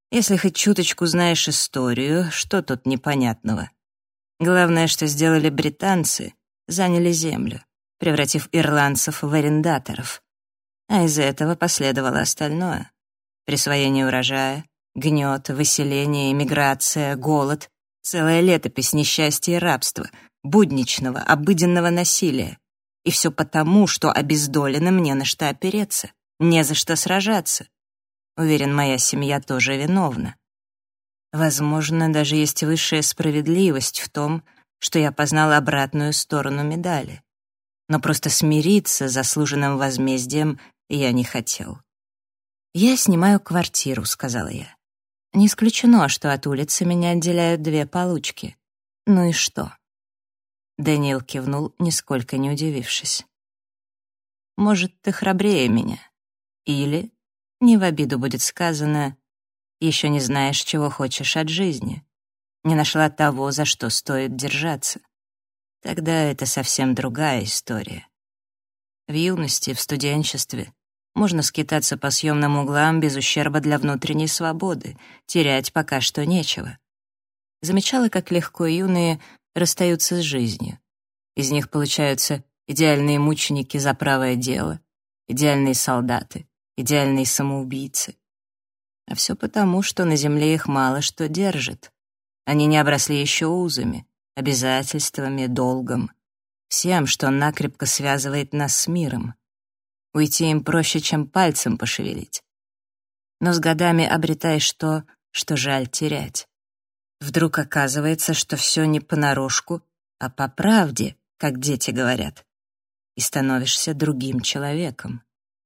Если хоть чуточку знаешь историю, что тут непонятного? Главное, что сделали британцы, заняли землю, превратив ирландцев в арендаторов. А из этого последовало остальное. Присвоение урожая, гнет, выселение, эмиграция, голод, целая летопись несчастья и рабства, будничного, обыденного насилия. И все потому, что обездоленным не на что опереться, не за что сражаться. Уверен, моя семья тоже виновна. Возможно, даже есть высшая справедливость в том, что я познала обратную сторону медали. Но просто смириться с заслуженным возмездием я не хотел. «Я снимаю квартиру», — сказала я. «Не исключено, что от улицы меня отделяют 2 получки. Ну и что?» Дэниел кивнул, нисколько не удивившись. «Может, ты храбрее меня? Или, не в обиду будет сказано, еще не знаешь, чего хочешь от жизни, не нашла того, за что стоит держаться. Тогда это совсем другая история. В юности, в студенчестве можно скитаться по съемным углам без ущерба для внутренней свободы, терять пока что нечего. Замечала, как легко юные расстаются с жизнью. Из них получаются идеальные мученики за правое дело, идеальные солдаты, идеальные самоубийцы. А все потому, что на земле их мало что держит. Они не обросли еще узами, обязательствами, долгом, всем, что накрепко связывает нас с миром. Уйти им проще, чем пальцем пошевелить. Но с годами обретаешь то, что жаль терять. Вдруг оказывается, что все не понарошку, а по правде, как дети говорят, и становишься другим человеком.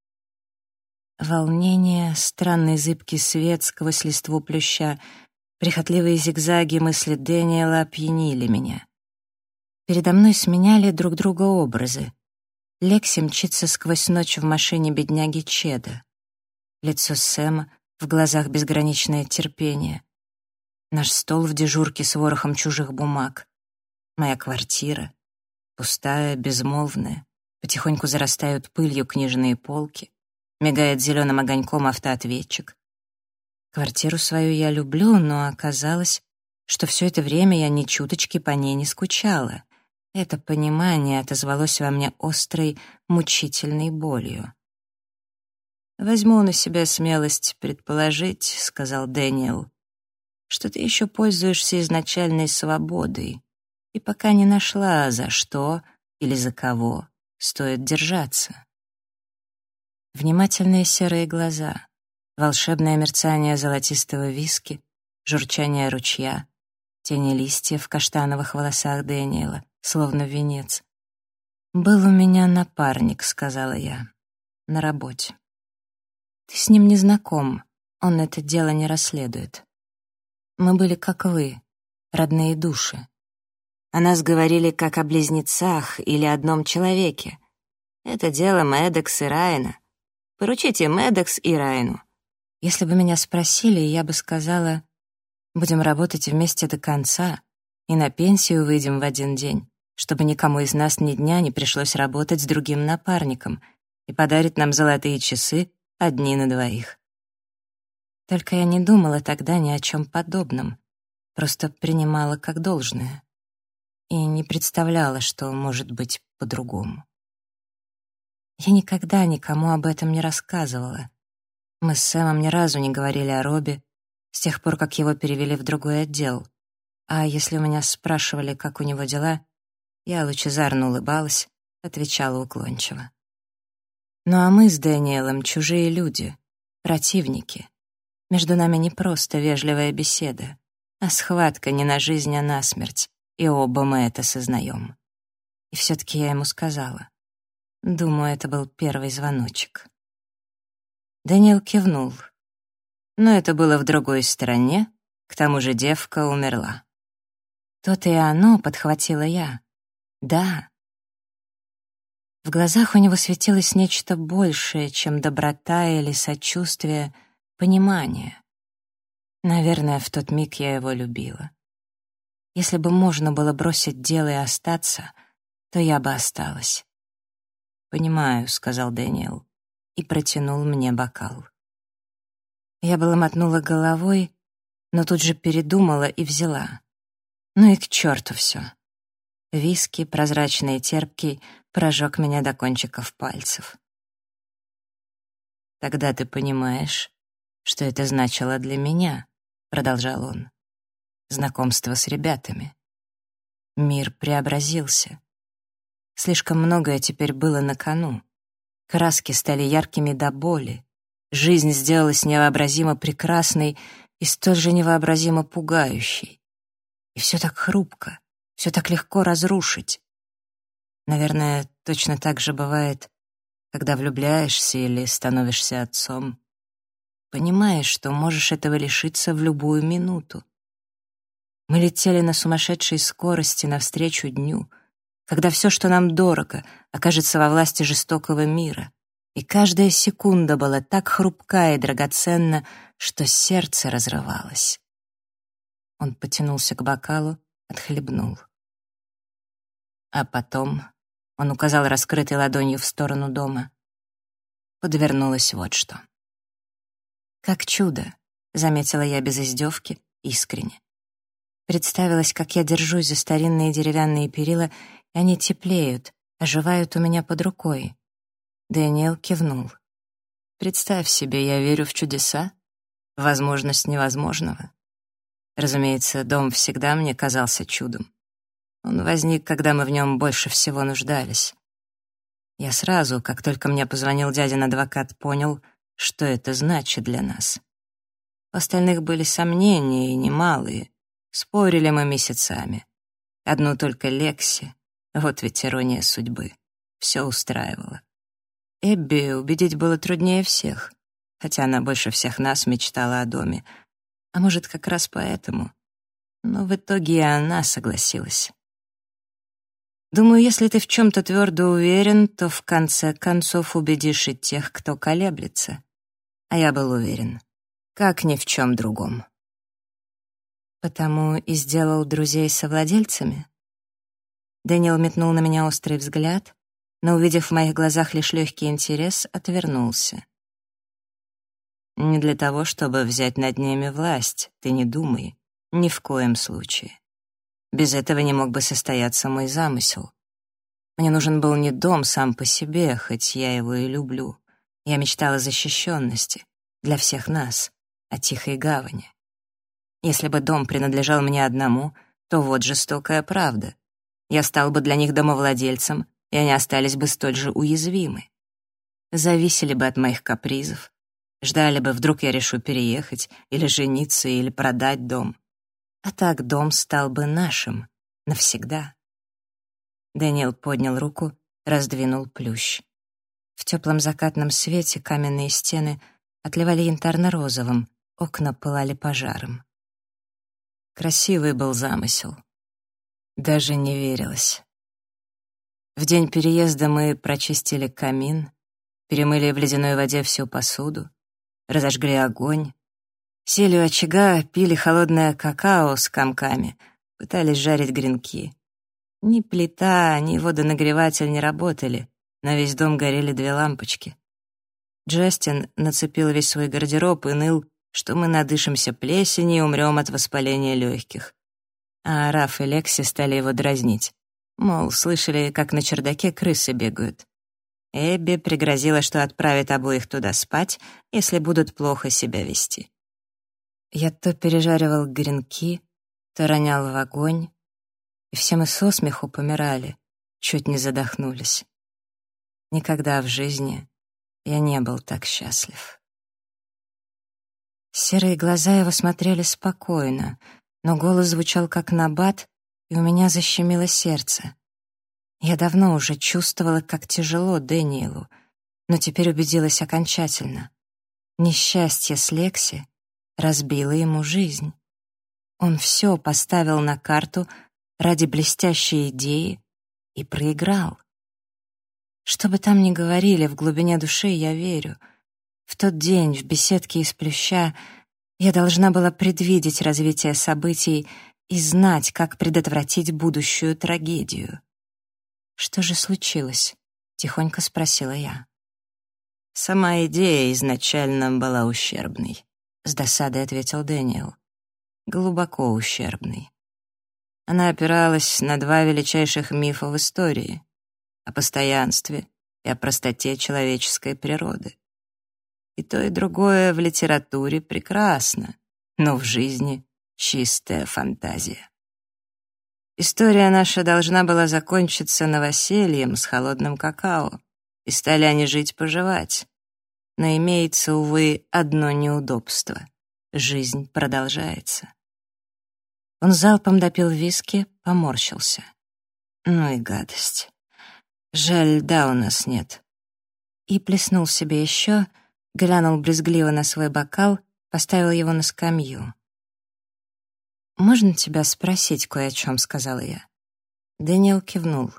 Волнение, странный зыбкий свет сквозь листву плюща, прихотливые зигзаги мысли Дэниела опьянили меня. Передо мной сменяли друг друга образы. Лекси мчится сквозь ночь в машине бедняги Чеда. Лицо Сэма, в глазах безграничное терпение. Наш стол в дежурке с ворохом чужих бумаг. Моя квартира, пустая, безмолвная. Потихоньку зарастают пылью книжные полки. Мигает зеленым огоньком автоответчик. Квартиру свою я люблю, но оказалось, что все это время я ни чуточки по ней не скучала. Это понимание отозвалось во мне острой, мучительной болью. «Возьму на себя смелость предположить», — сказал Дэниел, «что ты еще пользуешься изначальной свободой и пока не нашла, за что или за кого стоит держаться». Внимательные серые глаза, волшебное мерцание золотистого виски, журчание ручья, тени листьев в каштановых волосах Дэниела, словно венец. «Был у меня напарник», — сказала я, — «на работе. Ты с ним не знаком, он это дело не расследует. Мы были как вы, родные души. О нас говорили как о близнецах или одном человеке. Это дело Мэддокс и Райана. Поручите Мэддокс и Райану. Если бы меня спросили, я бы сказала, будем работать вместе до конца и на пенсию выйдем в один день, чтобы никому из нас ни дня не пришлось работать с другим напарником и подарит нам золотые часы одни на 2. Только я не думала тогда ни о чем подобном, просто принимала как должное и не представляла, что может быть по-другому. Я никогда никому об этом не рассказывала. Мы с Сэмом ни разу не говорили о Робби с тех пор, как его перевели в другой отдел. А если у меня спрашивали, как у него дела, я лучезарно улыбалась, отвечала уклончиво. Ну а мы с Дэниелом чужие люди, противники. Между нами не просто вежливая беседа, а схватка не на жизнь, а на смерть, и оба мы это сознаем. И все-таки я ему сказала. Думаю, это был первый звоночек. Дэниел кивнул. Но это было в другой стране, к тому же девка умерла. То-то и оно, подхватила я. Да. В глазах у него светилось нечто большее, чем доброта или сочувствие, понимание. Наверное, в тот миг я его любила. Если бы можно было бросить дело и остаться, то я бы осталась. «Понимаю», — сказал Дэниел и протянул мне бокал. Я была мотнула головой, но тут же передумала и взяла. Ну и к черту все. Виски, прозрачный и терпкий, прожег меня до кончиков пальцев. «Тогда ты понимаешь, что это значило для меня», — продолжал он. «Знакомство с ребятами. Мир преобразился. Слишком многое теперь было на кону. Краски стали яркими до боли. Жизнь сделалась невообразимо прекрасной и столь же невообразимо пугающей. И все так хрупко, все так легко разрушить. Наверное, точно так же бывает, когда влюбляешься или становишься отцом. Понимаешь, что можешь этого лишиться в любую минуту. Мы летели на сумасшедшей скорости навстречу дню, когда все, что нам дорого, окажется во власти жестокого мира, и каждая секунда была так хрупка и драгоценна, что сердце разрывалось. Он потянулся к бокалу, отхлебнул. А потом он указал раскрытой ладонью в сторону дома. Подвернулось вот что. «Как чудо», — заметила я без издевки, искренне. Представилось, как я держусь за старинные деревянные перила, и они теплеют, оживают у меня под рукой. Дэниел кивнул. «Представь себе, я верю в чудеса, в возможность невозможного. Разумеется, дом всегда мне казался чудом. Он возник, когда мы в нем больше всего нуждались. Я сразу, как только мне позвонил дядин адвокат, понял, что это значит для нас. У остальных были сомнения, и немалые. Спорили мы месяцами. Одну только Лекси, вот ведь ирония судьбы, все устраивало. Эбби убедить было труднее всех, хотя она больше всех нас мечтала о доме. А может, как раз поэтому. Но в итоге и она согласилась. Думаю, если ты в чем-то твердо уверен, то в конце концов убедишь и тех, кто колеблется. А я был уверен, как ни в чем другом. Потому и сделал друзей совладельцами? Дэниел метнул на меня острый взгляд, но, увидев в моих глазах лишь легкий интерес, отвернулся. Не для того, чтобы взять над ними власть, ты не думай, ни в коем случае. Без этого не мог бы состояться мой замысел. Мне нужен был не дом сам по себе, хоть я его и люблю. Я мечтала о защищенности для всех нас, о тихой гавани. Если бы дом принадлежал мне одному, то вот жестокая правда. Я стал бы для них домовладельцем, и они остались бы столь же уязвимы. Зависели бы от моих капризов, ждали бы, вдруг я решу переехать, или жениться, или продать дом. А так дом стал бы нашим навсегда. Дэниел поднял руку, раздвинул плющ. В теплом закатном свете каменные стены отливали янтарно-розовым, окна пылали пожаром. Красивый был замысел. Даже не верилось. В день переезда мы прочистили камин, перемыли в ледяной воде всю посуду, разожгли огонь, сели у очага, пили холодное какао с комками, пытались жарить гренки. Ни плита, ни водонагреватель не работали, на весь дом горели 2 лампочки. Джастин нацепил весь свой гардероб и ныл, что мы надышимся плесени и умрем от воспаления легких. А Раф и Лекси стали его дразнить. Мол, слышали, как на чердаке крысы бегают. Эбби пригрозила, что отправит обоих туда спать, если будут плохо себя вести. Я то пережаривал гренки, то ронял в огонь, и все мы со смеху помирали, чуть не задохнулись. Никогда в жизни я не был так счастлив. Серые глаза его смотрели спокойно, но голос звучал как набат, и у меня защемило сердце. Я давно уже чувствовала, как тяжело Дэниелу, но теперь убедилась окончательно. Несчастье с Лекси разбило ему жизнь. Он все поставил на карту ради блестящей идеи и проиграл. Что бы там ни говорили, в глубине души я верю. В тот день в беседке из плюща я должна была предвидеть развитие событий и знать, как предотвратить будущую трагедию. «Что же случилось?» — тихонько спросила я. Сама идея изначально была ущербной. — с досадой ответил Дэниел. «Глубоко ущербный». Она опиралась на два величайших мифа в истории — о постоянстве и о простоте человеческой природы. И то, и другое в литературе прекрасно, но в жизни чистая фантазия. История наша должна была закончиться новосельем с холодным какао, и стали они жить-поживать. Но имеется, увы, одно неудобство — жизнь продолжается. Он залпом допил виски, поморщился. Ну и гадость. Жаль, льда у нас нет. И плеснул себе еще, глянул брезгливо на свой бокал, поставил его на скамью. «Можно тебя спросить кое о чем?» — сказала я. Дэниел кивнул.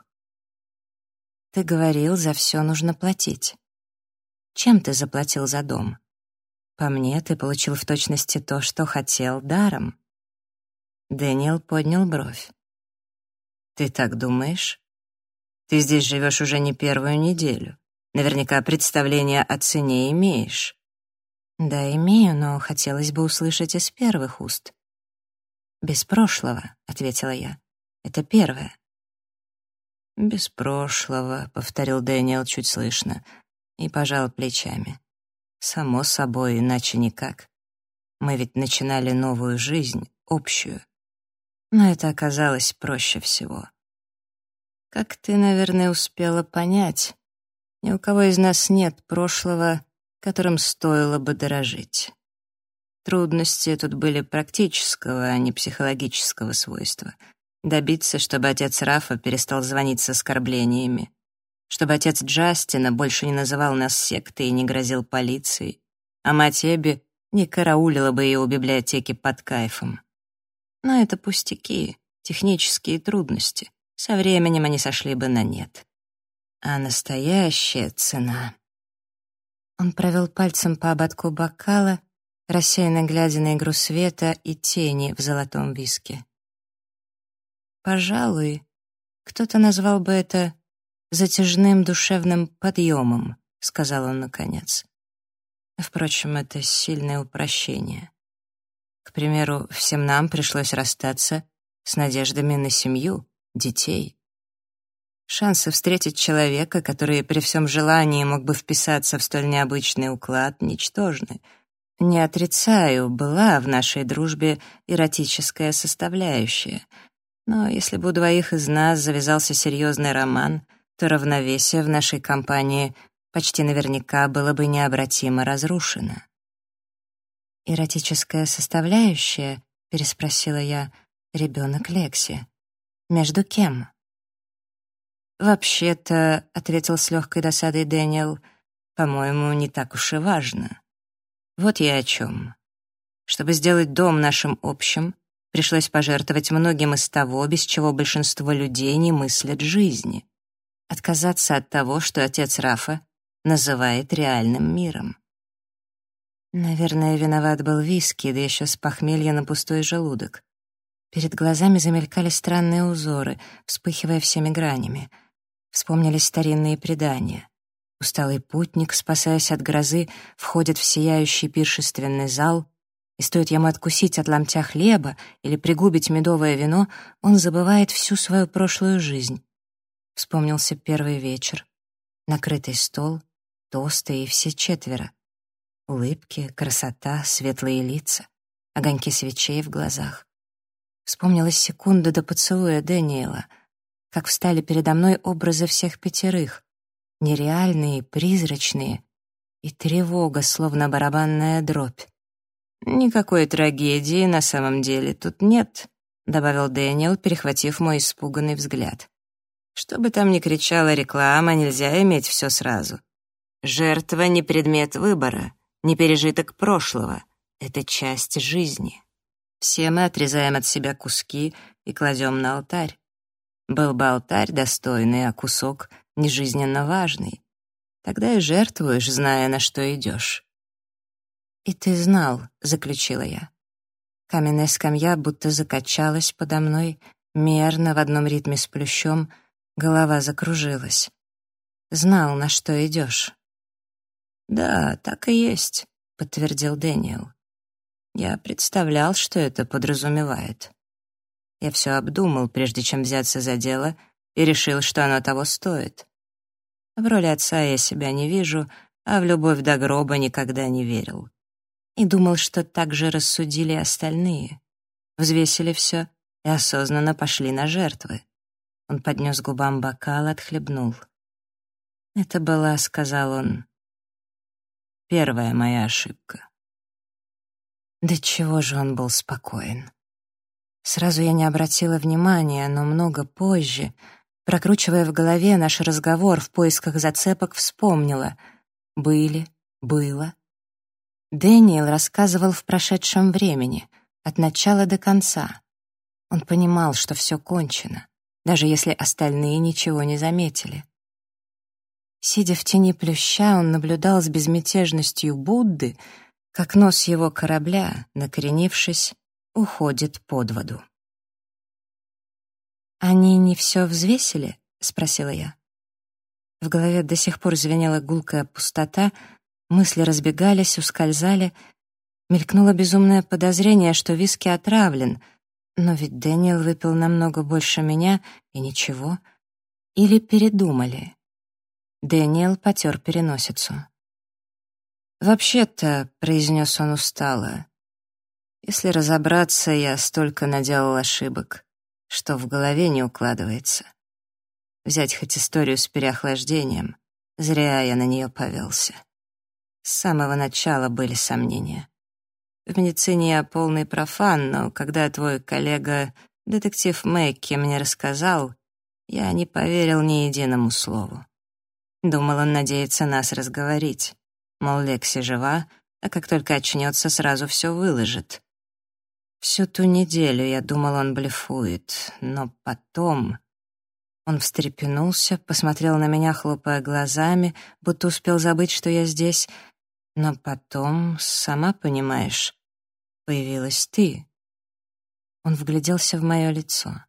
«Ты говорил, за все нужно платить. Чем ты заплатил за дом? По мне, ты получил в точности то, что хотел, даром». Дэниел поднял бровь. «Ты так думаешь? Ты здесь живешь уже не первую неделю. Наверняка представление о цене имеешь». «Да, имею, но хотелось бы услышать из первых уст». «Без прошлого», — ответила я. «Это первое». «Без прошлого», — повторил Дэниел чуть слышно и пожал плечами. «Само собой, иначе никак. Мы ведь начинали новую жизнь, общую. Но это оказалось проще всего. Как ты, наверное, успела понять, ни у кого из нас нет прошлого, которым стоило бы дорожить. Трудности тут были практического, а не психологического свойства. Добиться, чтобы отец Рафа перестал звонить с оскорблениями, чтобы отец Джастина больше не называл нас сектой и не грозил полицией, а мать Эбби не караулила бы ее у библиотеки под кайфом. Но это пустяки, технические трудности. Со временем они сошли бы на нет. А настоящая цена... Он провел пальцем по ободку бокала, рассеянно глядя на игру света и тени в золотом виске. «Пожалуй, кто-то назвал бы это затяжным душевным подъемом», — сказал он наконец. Впрочем, это сильное упрощение. К примеру, всем нам пришлось расстаться с надеждами на семью, детей. Шансы встретить человека, который при всем желании мог бы вписаться в столь необычный уклад, ничтожны. Не отрицаю, была в нашей дружбе эротическая составляющая. Но если бы у двоих из нас завязался серьезный роман, то равновесие в нашей компании почти наверняка было бы необратимо разрушено. «Эротическая составляющая?» — переспросила я. «Ребенок Лекси. Между кем?» «Вообще-то», — ответил с легкой досадой Дэниел, «по-моему, не так уж и важно. Вот я о чем. Чтобы сделать дом нашим общим, пришлось пожертвовать многим из того, без чего большинство людей не мыслят жизни. Отказаться от того, что отец Рафа называет реальным миром. Наверное, виноват был виски, да еще с похмелья на пустой желудок. Перед глазами замелькали странные узоры, вспыхивая всеми гранями. Вспомнились старинные предания. Усталый путник, спасаясь от грозы, входит в сияющий пиршественный зал, и стоит ему откусить от ломтя хлеба или пригубить медовое вино, он забывает всю свою прошлую жизнь. Вспомнился первый вечер. Накрытый стол, тосты и все четверо. Улыбки, красота, светлые лица, огоньки свечей в глазах. Вспомнилась секунда до поцелуя Дэниела, как встали передо мной образы всех пятерых, нереальные, призрачные, и тревога, словно барабанная дробь. «Никакой трагедии на самом деле тут нет», — добавил Дэниел, перехватив мой испуганный взгляд. «Что бы там ни кричала реклама, нельзя иметь все сразу. Жертва не предмет выбора, не пережиток прошлого. Это часть жизни. Все мы отрезаем от себя куски и кладем на алтарь. Был бы алтарь достойный, а кусок нежизненно важный. Тогда и жертвуешь, зная, на что идешь». «И ты знал», — заключила я. Каменная скамья будто закачалась подо мной, мерно в одном ритме с плющом, голова закружилась. «Знал, на что идешь». «Да, так и есть», — подтвердил Дэниел. Я представлял, что это подразумевает. Я все обдумал, прежде чем взяться за дело, и решил, что оно того стоит. В роли отца я себя не вижу, а в любовь до гроба никогда не верил. И думал, что так же рассудили остальные. Взвесили все и осознанно пошли на жертвы. Он поднес к губам бокал, отхлебнул. «Это была, — сказал он, — первая моя ошибка». Да чего же он был спокоен. Сразу я не обратила внимания, но много позже, прокручивая в голове наш разговор в поисках зацепок, вспомнила. Было. Дэниел рассказывал в прошедшем времени, от начала до конца. Он понимал, что все кончено, даже если остальные ничего не заметили. Сидя в тени плюща, он наблюдал с безмятежностью Будды, как нос его корабля, накренившись, уходит под воду. «Они не все взвесили?» — спросила я. В голове до сих пор звенела гулкая пустота, мысли разбегались, ускользали. Мелькнуло безумное подозрение, что виски отравлен, но ведь Дэниел выпил намного больше меня, и ничего. Или передумали? Дэниел потер переносицу. «Вообще-то», — произнес он устало, — «если разобраться, я столько наделал ошибок, что в голове не укладывается. Взять хоть историю с переохлаждением, зря я на нее повелся. С самого начала были сомнения. В медицине я полный профан, но когда твой коллега, детектив Мэкки, мне рассказал, я не поверил ни единому слову. Думал, он надеется нас разговорить. Мол, Лекси жива, а как только очнется, сразу все выложит. Всю ту неделю я думал, он блефует, но потом... Он встрепенулся, посмотрел на меня, хлопая глазами, будто успел забыть, что я здесь. Но потом, сама понимаешь, появилась ты. Он вгляделся в мое лицо.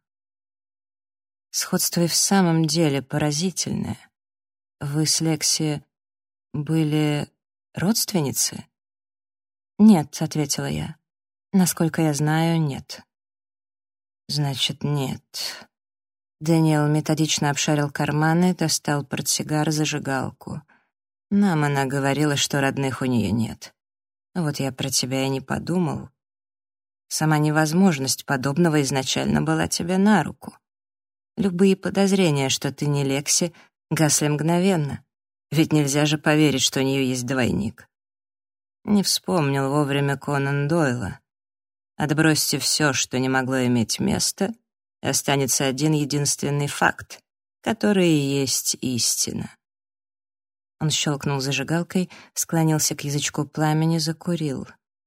Сходство и в самом деле поразительное. Вы с Лекси были родственницы? Нет, ответила я. Насколько я знаю, нет. Значит, нет. Дэниел методично обшарил карманы, достал портсигар, зажигалку. Нам она говорила, что родных у нее нет. Вот я про тебя и не подумал. Сама невозможность подобного изначально была тебе на руку. Любые подозрения, что ты не Лекси, гасли мгновенно. Ведь нельзя же поверить, что у нее есть двойник. Не вспомнил вовремя Конан Дойла. Отбросьте все, что не могло иметь места, и останется один единственный факт, который и есть истина. Он щелкнул зажигалкой, склонился к язычку пламени, закурил.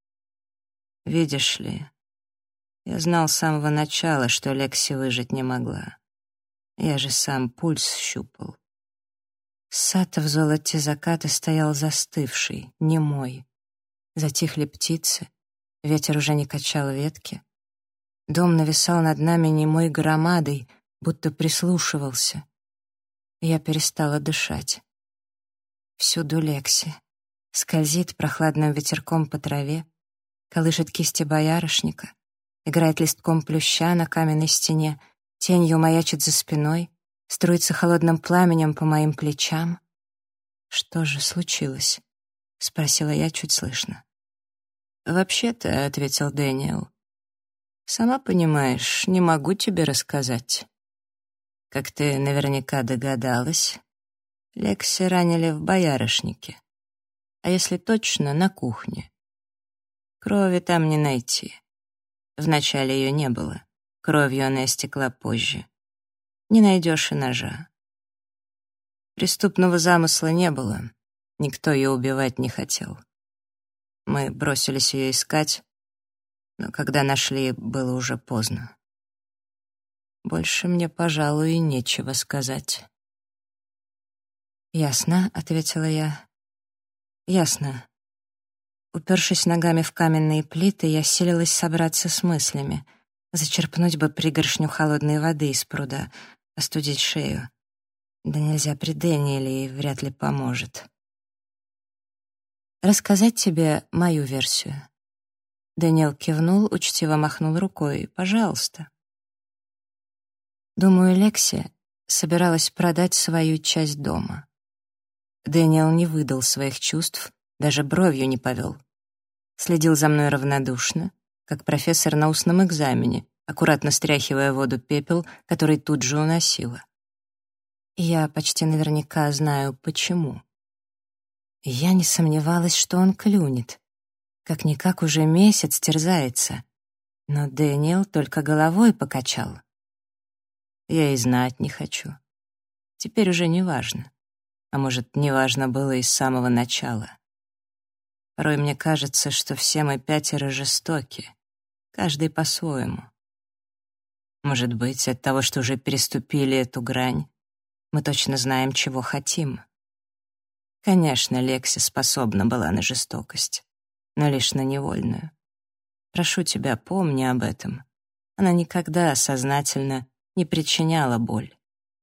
Видишь ли, я знал с самого начала, что Лекси выжить не могла. Я же сам пульс щупал. Сад в золоте заката стоял застывший, немой. Затихли птицы, ветер уже не качал ветки. Дом нависал над нами немой громадой, будто прислушивался. Я перестала дышать. Всюду Лекси. Скользит прохладным ветерком по траве, колышет кисти боярышника, играет листком плюща на каменной стене, тенью маячит за спиной, струится холодным пламенем по моим плечам. «Что же случилось?» — спросила я чуть слышно. «Вообще-то», — ответил Дэниел, — «сама понимаешь, не могу тебе рассказать. Как ты наверняка догадалась, Лекси ранили в боярышнике, а если точно, на кухне. Крови там не найти. Вначале ее не было, кровью она истекла позже. Не найдешь и ножа. Преступного замысла не было, никто ее убивать не хотел. Мы бросились ее искать, но когда нашли, было уже поздно. Больше мне, пожалуй, и нечего сказать. «Ясно», — ответила я. «Ясно». Упершись ногами в каменные плиты, я силилась собраться с мыслями. Зачерпнуть бы пригоршню холодной воды из пруда, остудить шею. Да нельзя при Дэниеле, и вряд ли поможет. Рассказать тебе мою версию. Дэниел кивнул, учтиво махнул рукой. «Пожалуйста». Думаю, Лекси собиралась продать свою часть дома. Дэниел не выдал своих чувств, даже бровью не повел. Следил за мной равнодушно, как профессор на устном экзамене, аккуратно стряхивая в воду пепел, который тут же уносила. И я почти наверняка знаю, почему. Я не сомневалась, что он клюнет. Как-никак уже месяц терзается. Но Дэниел только головой покачал. Я и знать не хочу. Теперь уже не важно. А может, не важно было и с самого начала. Порой мне кажется, что все мы пятеро жестоки, каждый по-своему. Может быть, от того, что уже переступили эту грань, мы точно знаем, чего хотим. Конечно, Лекси способна была на жестокость, но лишь на невольную. Прошу тебя, помни об этом. Она никогда сознательно не причиняла боль.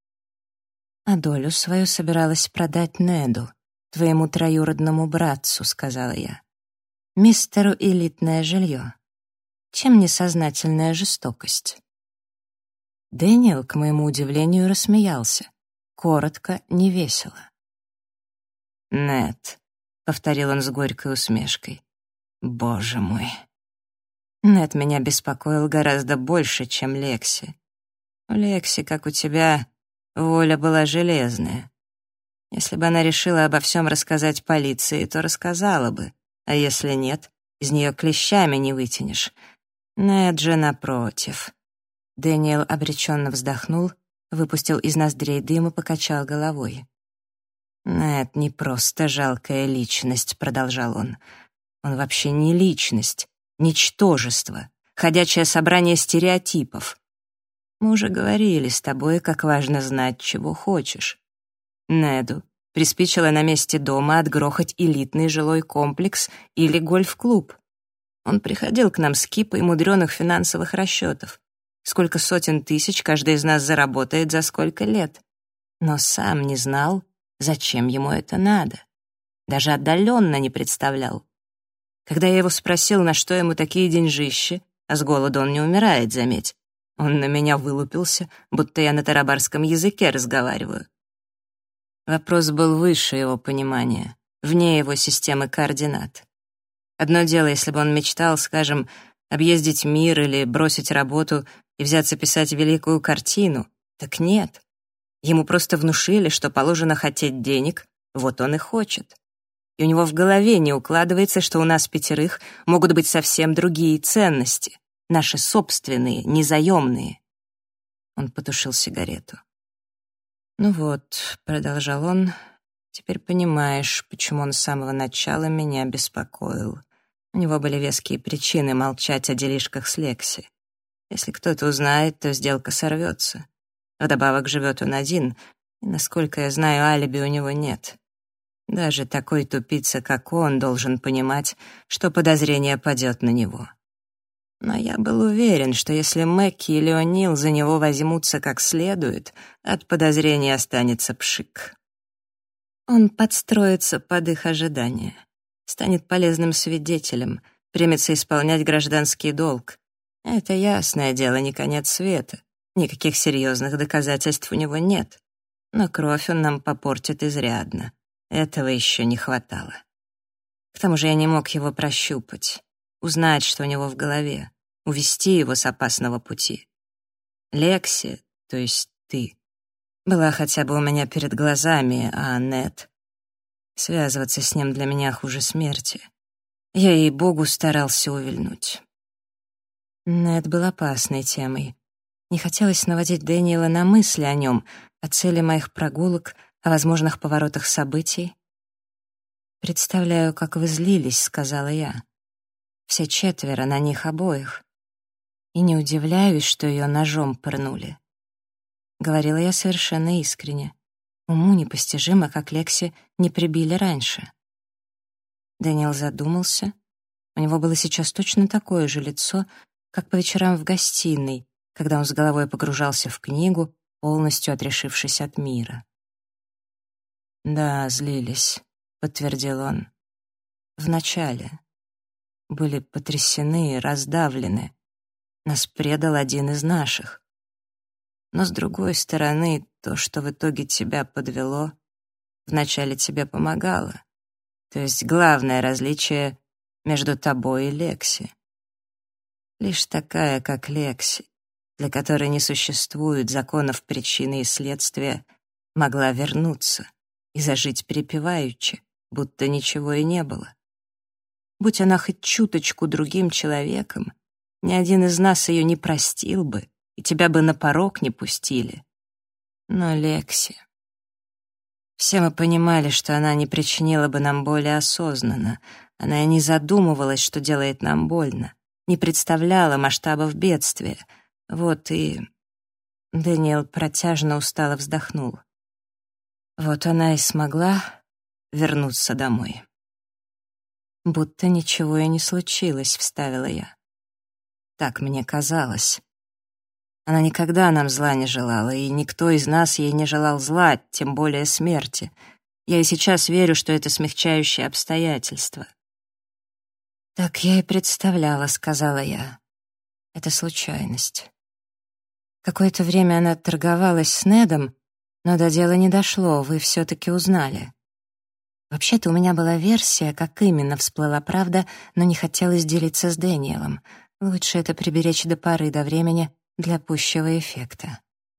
А долю свою собиралась продать Неду, твоему троюродному братцу, сказала я. Мистеру элитное жилье. Чем не сознательная жестокость? Дэниел, к моему удивлению, рассмеялся. Коротко, невесело. «Нед», — повторил он с горькой усмешкой. «Боже мой». Нед меня беспокоил гораздо больше, чем Лекси. У Лекси, как у тебя, воля была железная. Если бы она решила обо всем рассказать полиции, то рассказала бы, а если нет, из нее клещами не вытянешь. Нед же напротив. Дэниел обреченно вздохнул, выпустил из ноздрей дым и покачал головой. «Нед не просто жалкая личность», — продолжал он. «Он вообще не личность, ничтожество, ходячее собрание стереотипов. Мы уже говорили с тобой, как важно знать, чего хочешь. Неду приспичило на месте дома отгрохать элитный жилой комплекс или гольф-клуб. Он приходил к нам с кипой мудреных финансовых расчетов. Сколько сотен тысяч каждый из нас заработает за сколько лет. Но сам не знал, зачем ему это надо. Даже отдаленно не представлял. Когда я его спросил, на что ему такие деньжищи, а с голоду он не умирает, заметь, он на меня вылупился, будто я на тарабарском языке разговариваю. Вопрос был выше его понимания, вне его системы координат. Одно дело, если бы он мечтал, скажем, объездить мир или бросить работу и взяться писать великую картину. Так нет. Ему просто внушили, что положено хотеть денег, вот он и хочет. И у него в голове не укладывается, что у нас пятерых могут быть совсем другие ценности, наши собственные, незаемные. Он потушил сигарету. «Ну вот», — продолжал он, — «теперь понимаешь, почему он с самого начала меня беспокоил. У него были веские причины молчать о делишках с Лекси. Если кто-то узнает, то сделка сорвется. Вдобавок живет он один, и, насколько я знаю, алиби у него нет. Даже такой тупица, как он, должен понимать, что подозрение падет на него. Но я был уверен, что если Мэкки или О'Нил за него возьмутся как следует, от подозрения останется пшик. Он подстроится под их ожидания, станет полезным свидетелем, примется исполнять гражданский долг. Это ясное дело, не конец света. Никаких серьезных доказательств у него нет. Но кровь он нам попортит изрядно. Этого еще не хватало. К тому же я не мог его прощупать, узнать, что у него в голове, увести его с опасного пути. Лекси, то есть ты, была хотя бы у меня перед глазами, а Нед... Связываться с ним для меня хуже смерти. Я, ей-богу, старался увильнуть. Нед был опасной темой. Не хотелось наводить Дэниела на мысли о нем, о цели моих прогулок, о возможных поворотах событий. «Представляю, как вы злились», — сказала я. «Все четверо, на них обоих. И не удивляюсь, что ее ножом пырнули». Говорила я совершенно искренне. Уму непостижимо, как Лекси не прибили раньше. Дэниел задумался. У него было сейчас точно такое же лицо, как по вечерам в гостиной, когда он с головой погружался в книгу, полностью отрешившись от мира. «Да, злились», — подтвердил он. «Вначале. были потрясены и раздавлены. Нас предал один из наших. Но, с другой стороны, то, что в итоге тебя подвело, вначале тебе помогало. То есть главное различие между тобой и Лекси. Лишь такая, как Лекси, для которой не существует законов причины и следствия, могла вернуться и зажить припеваючи, будто ничего и не было. Будь она хоть чуточку другим человеком, ни один из нас ее не простил бы, и тебя бы на порог не пустили. Но Лекси... Все мы понимали, что она не причинила бы нам боли осознанно. Она и не задумывалась, что делает нам больно, не представляла масштабов бедствия. Вот и... Дэниел протяжно устало вздохнул. Вот она и смогла вернуться домой. «Будто ничего и не случилось», — вставила я. Так мне казалось. Она никогда нам зла не желала, и никто из нас ей не желал зла, тем более смерти. Я и сейчас верю, что это смягчающее обстоятельство. «Так я и представляла», — сказала я. «Это случайность». Какое-то время она торговалась с Недом, но до дела не дошло, вы все-таки узнали. Вообще-то у меня была версия, как именно всплыла правда, но не хотелось делиться с Дэниелом. Лучше это приберечь до поры до времени для пущего эффекта.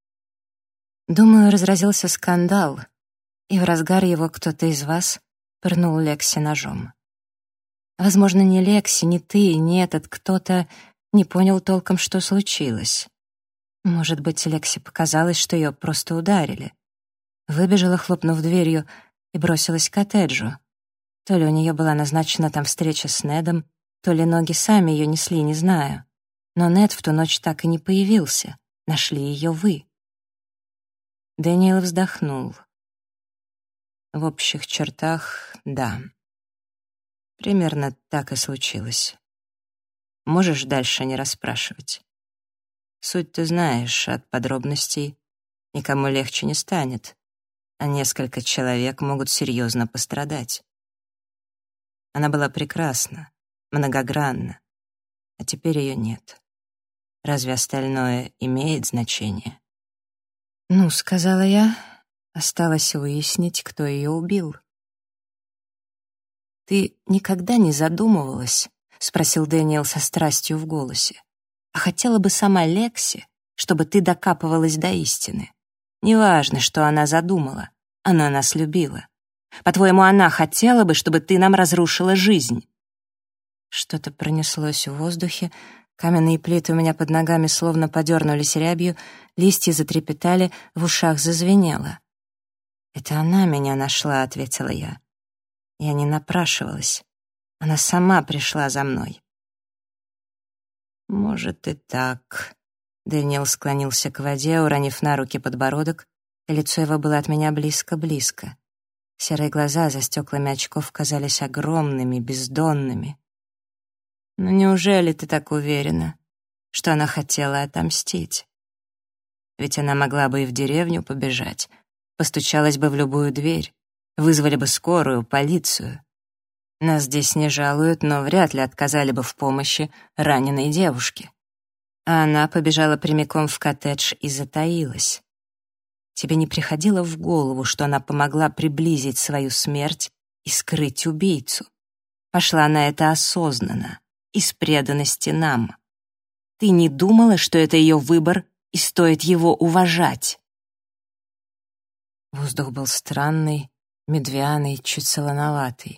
Думаю, разразился скандал, и в разгар его кто-то из вас пырнул Лекси ножом. Возможно, ни Лекси, ни ты, ни этот кто-то не понял толком, что случилось. Может быть, Лекси показалось, что ее просто ударили. Выбежала, хлопнув дверью, и бросилась к коттеджу. То ли у нее была назначена там встреча с Недом, то ли ноги сами ее несли, не знаю. Но Нед в ту ночь так и не появился. Нашли ее вы. Дэниел вздохнул. В общих чертах, да. Примерно так и случилось. Можешь дальше не расспрашивать. Суть ты знаешь, от подробностей никому легче не станет, а несколько человек могут серьезно пострадать. Она была прекрасна, многогранна, а теперь ее нет. Разве остальное имеет значение? «Ну, — сказала я, — осталось выяснить, кто ее убил». «Ты никогда не задумывалась, — спросил Дэниел со страстью в голосе, — а хотела бы сама Лекси, чтобы ты докапывалась до истины? Неважно, что она задумала, она нас любила. По-твоему, она хотела бы, чтобы ты нам разрушила жизнь?» Что-то пронеслось в воздухе, каменные плиты у меня под ногами словно подернулись рябью, листья затрепетали, в ушах зазвенело. «Это она меня нашла», — ответила я. Я не напрашивалась. Она сама пришла за мной. «Может, и так». Дэниел склонился к воде, уронив на руки подбородок, и лицо его было от меня близко-близко. Серые глаза за стеклами очков казались огромными, бездонными. «Но неужели ты так уверена, что она хотела отомстить? Ведь она могла бы и в деревню побежать, постучалась бы в любую дверь, вызвали бы скорую, полицию. Нас здесь не жалуют, но вряд ли отказали бы в помощи раненой девушке. А она побежала прямиком в коттедж и затаилась. Тебе не приходило в голову, что она помогла приблизить свою смерть и скрыть убийцу? Пошла на это осознанно, из преданности нам. Ты не думала, что это ее выбор и стоит его уважать?» Воздух был странный, медвяный, чуть солоноватый.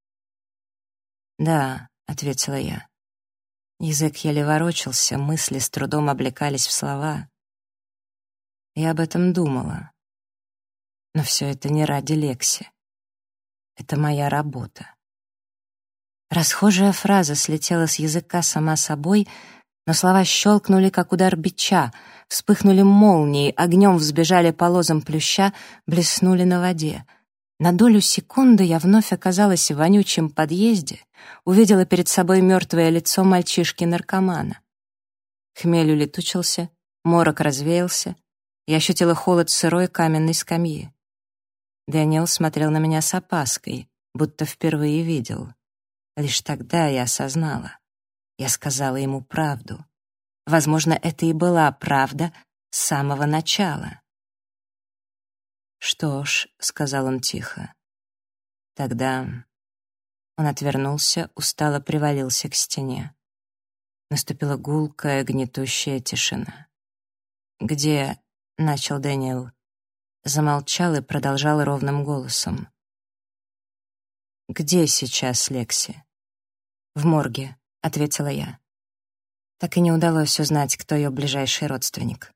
«Да», — ответила я. Язык еле ворочался, мысли с трудом облекались в слова. Я об этом думала. Но все это не ради Лекси. Это моя работа. Расхожая фраза слетела с языка сама собой, но слова щелкнули, как удар бича, вспыхнули молнией, огнем взбежали по лозам плюща, блеснули на воде. На долю секунды я вновь оказалась в вонючем подъезде, увидела перед собой мертвое лицо мальчишки-наркомана. Хмель улетучился, морок развеялся, я ощутила холод сырой каменной скамьи. Дэниел смотрел на меня с опаской, будто впервые видел. Лишь тогда я осознала. Я сказала ему правду. Возможно, это и была правда с самого начала. «Что ж», — сказал он тихо, — «тогда...» Он отвернулся, устало привалился к стене. Наступила гулкая, гнетущая тишина. «Где?» — начал Дэниел. Замолчал и продолжал ровным голосом. «Где сейчас Лекси?» «В морге», — ответила я. Так и не удалось узнать, кто ее ближайший родственник.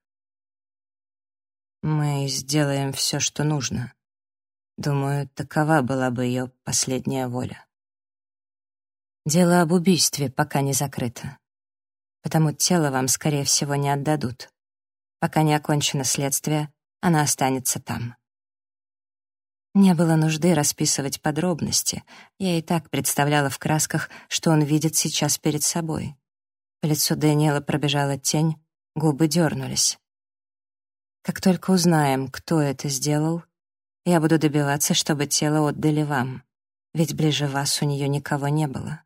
«Мы сделаем все, что нужно. Думаю, такова была бы ее последняя воля». Дело об убийстве пока не закрыто. Потому тело вам, скорее всего, не отдадут. Пока не окончено следствие, она останется там. Не было нужды расписывать подробности. Я и так представляла в красках, что он видит сейчас перед собой. По лицу Дэниела пробежала тень, губы дернулись. Как только узнаем, кто это сделал, я буду добиваться, чтобы тело отдали вам, ведь ближе вас у нее никого не было.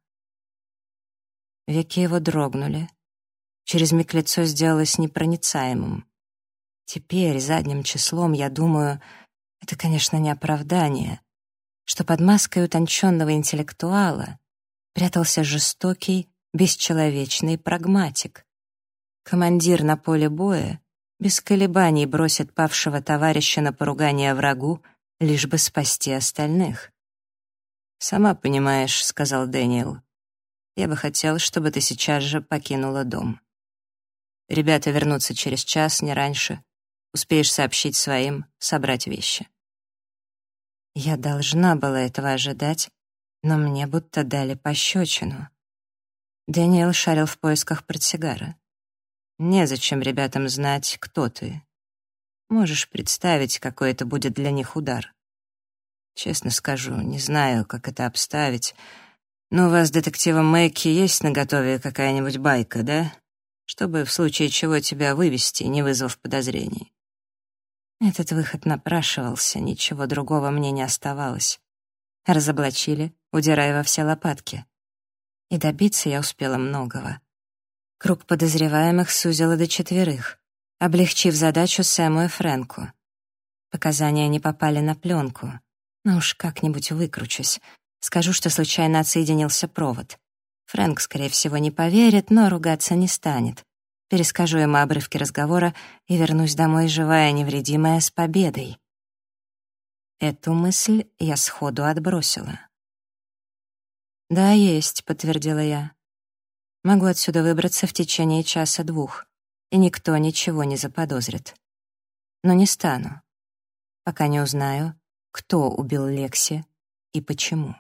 Веки его дрогнули. Через миг лицо сделалось непроницаемым. Теперь, задним числом, я думаю, это, конечно, не оправдание, что под маской утонченного интеллектуала прятался жестокий, бесчеловечный прагматик. Командир на поле боя без колебаний бросит павшего товарища на поругание врагу, лишь бы спасти остальных. «Сама понимаешь», — сказал Дэниел, — «я бы хотел, чтобы ты сейчас же покинула дом. Ребята вернутся через час, не раньше. Успеешь сообщить своим, собрать вещи». Я должна была этого ожидать, но мне будто дали пощечину. Дэниел шарил в поисках портсигара. «Незачем ребятам знать, кто ты. Можешь представить, какой это будет для них удар. Честно скажу, не знаю, как это обставить, но у вас с детективом Мэкки есть наготове какая-нибудь байка, да? Чтобы в случае чего тебя вывести, не вызвав подозрений». Этот выход напрашивался, ничего другого мне не оставалось. Разоблачили, удирая во все лопатки. И добиться я успела многого. Круг подозреваемых сузила до 4, облегчив задачу Сэму и Фрэнку. Показания не попали на пленку, но уж как-нибудь выкручусь. Скажу, что случайно отсоединился провод. Фрэнк, скорее всего, не поверит, но ругаться не станет. Перескажу ему обрывки разговора и вернусь домой живая, невредимая, с победой. Эту мысль я сходу отбросила. «Да, есть», — подтвердила я. «Могу отсюда выбраться в течение 1-2 часа, и никто ничего не заподозрит. Но не стану, пока не узнаю, кто убил Лекси и почему».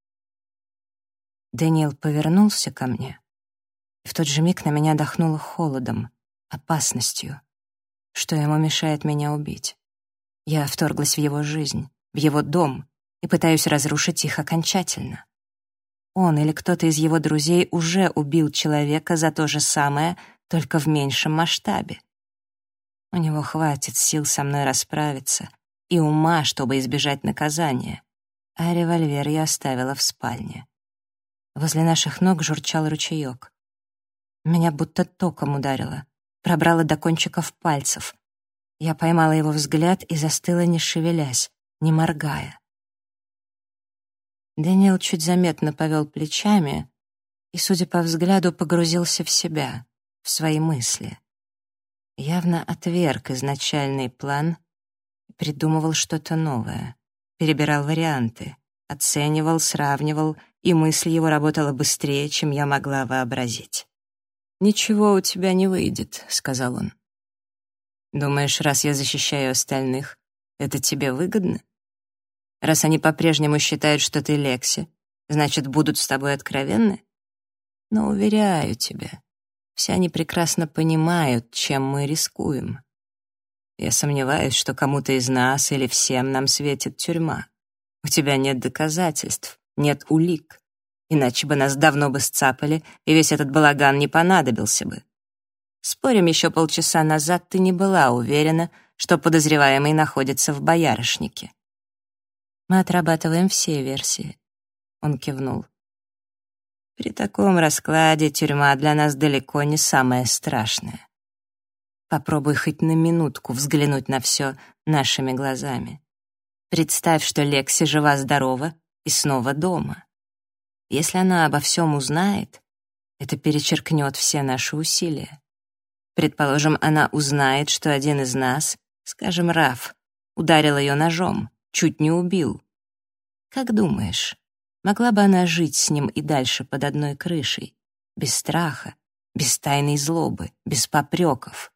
Дэниел повернулся ко мне, и в тот же миг на меня дохнуло холодом, опасностью. Что ему мешает меня убить? Я вторглась в его жизнь, в его дом, и пытаюсь разрушить их окончательно. Он или кто-то из его друзей уже убил человека за то же самое, только в меньшем масштабе. У него хватит сил со мной расправиться и ума, чтобы избежать наказания, а револьвер я оставила в спальне. Возле наших ног журчал ручеек. Меня будто током ударило, пробрало до кончиков пальцев. Я поймала его взгляд и застыла, не шевелясь, не моргая. Дэниел чуть заметно повел плечами и, судя по взгляду, погрузился в себя, в свои мысли. Явно отверг изначальный план и придумывал что-то новое, перебирал варианты, оценивал, сравнивал, и мысль его работала быстрее, чем я могла вообразить. «Ничего у тебя не выйдет», — сказал он. «Думаешь, раз я защищаю остальных, это тебе выгодно? Раз они по-прежнему считают, что ты Лекси, значит, будут с тобой откровенны? Но, уверяю тебя, все они прекрасно понимают, чем мы рискуем. Я сомневаюсь, что кому-то из нас или всем нам светит тюрьма. У тебя нет доказательств, нет улик. Иначе бы нас давно бы сцапали, и весь этот балаган не понадобился бы. Спорим, еще полчаса назад ты не была уверена, что подозреваемый находится в боярышнике. Мы отрабатываем все версии. Он кивнул. При таком раскладе тюрьма для нас далеко не самое страшное. Попробуй хоть на минутку взглянуть на все нашими глазами. Представь, что Лекси жива-здорова и снова дома. Если она обо всем узнает, это перечеркнет все наши усилия. Предположим, она узнает, что один из нас, скажем, Раф, ударил ее ножом, чуть не убил. Как думаешь, могла бы она жить с ним и дальше под одной крышей, без страха, без тайной злобы, без попреков?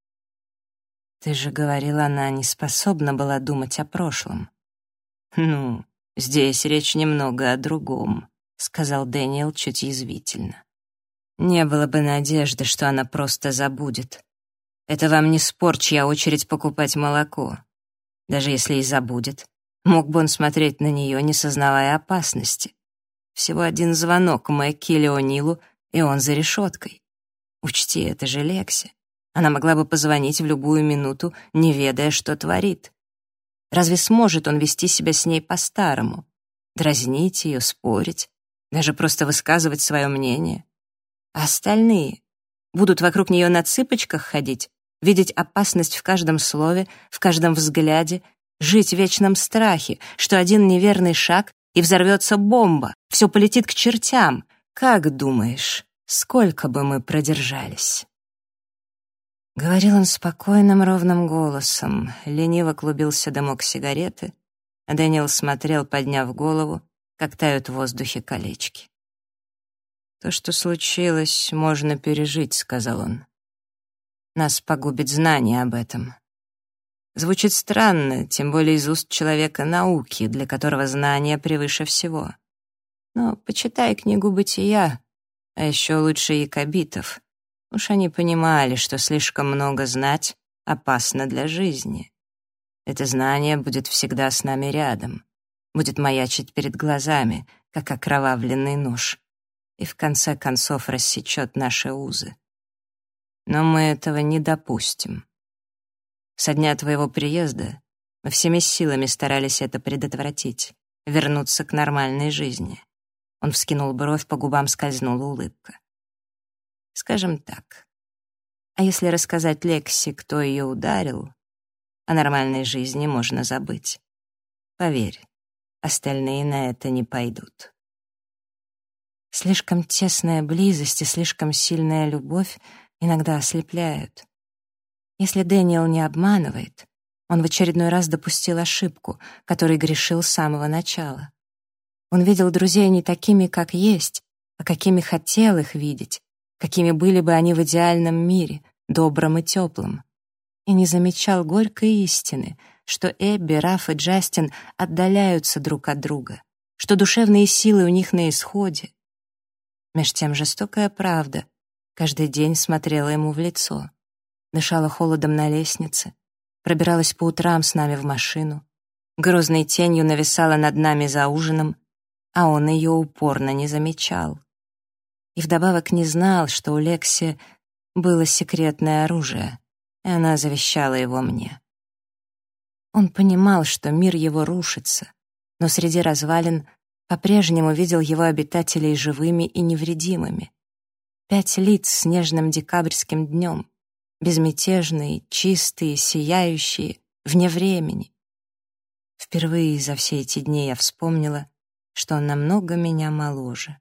Ты же говорила, она не способна была думать о прошлом. Ну, здесь речь немного о другом, сказал Дэниел чуть язвительно. Не было бы надежды, что она просто забудет. Это вам не спор, чья очередь покупать молоко. Даже если и забудет, мог бы он смотреть на нее, не сознавая опасности. Всего один звонок Мэкки или О'Нилу, и он за решеткой. Учти, это же Лекси. Она могла бы позвонить в любую минуту, не ведая, что творит. Разве сможет он вести себя с ней по-старому? Дразнить ее, спорить, даже просто высказывать свое мнение? А остальные будут вокруг нее на цыпочках ходить, видеть опасность в каждом слове, в каждом взгляде, жить в вечном страхе, что один неверный шаг — и взорвется бомба, все полетит к чертям. Как думаешь, сколько бы мы продержались?» Говорил он спокойным, ровным голосом. Лениво клубился дымок сигареты, а Дэниел смотрел, подняв голову, как тают в воздухе колечки. «То, что случилось, можно пережить», — сказал он. «Нас погубит знание об этом». Звучит странно, тем более из уст человека науки, для которого знание превыше всего. Но почитай книгу «Бытия», а еще лучше якобитов. Уж они понимали, что слишком много знать опасно для жизни. Это знание будет всегда с нами рядом, будет маячить перед глазами, как окровавленный нож, и в конце концов рассечет наши узы. Но мы этого не допустим. Со дня твоего приезда мы всеми силами старались это предотвратить, вернуться к нормальной жизни. Он вскинул бровь, по губам скользнула улыбка. Скажем так, а если рассказать Лекси, кто ее ударил, о нормальной жизни можно забыть. Поверь, остальные на это не пойдут. Слишком тесная близость и слишком сильная любовь иногда ослепляют. Если Дэниел не обманывает, он в очередной раз допустил ошибку, которой грешил с самого начала. Он видел друзей не такими, как есть, а какими хотел их видеть, какими были бы они в идеальном мире, добром и теплым. И не замечал горькой истины, что Эбби, Раф и Джастин отдаляются друг от друга, что душевные силы у них на исходе. Меж тем жестокая правда каждый день смотрела ему в лицо, дышала холодом на лестнице, пробиралась по утрам с нами в машину, грозной тенью нависала над нами за ужином, а он ее упорно не замечал. И вдобавок не знал, что у Лекси было секретное оружие, и она завещала его мне. Он понимал, что мир его рушится, но среди развалин по-прежнему видел его обитателей живыми и невредимыми. 5 лиц с нежным декабрьским днем, безмятежные, чистые, сияющие, вне времени. Впервые за все эти дни я вспомнила, что он намного меня моложе.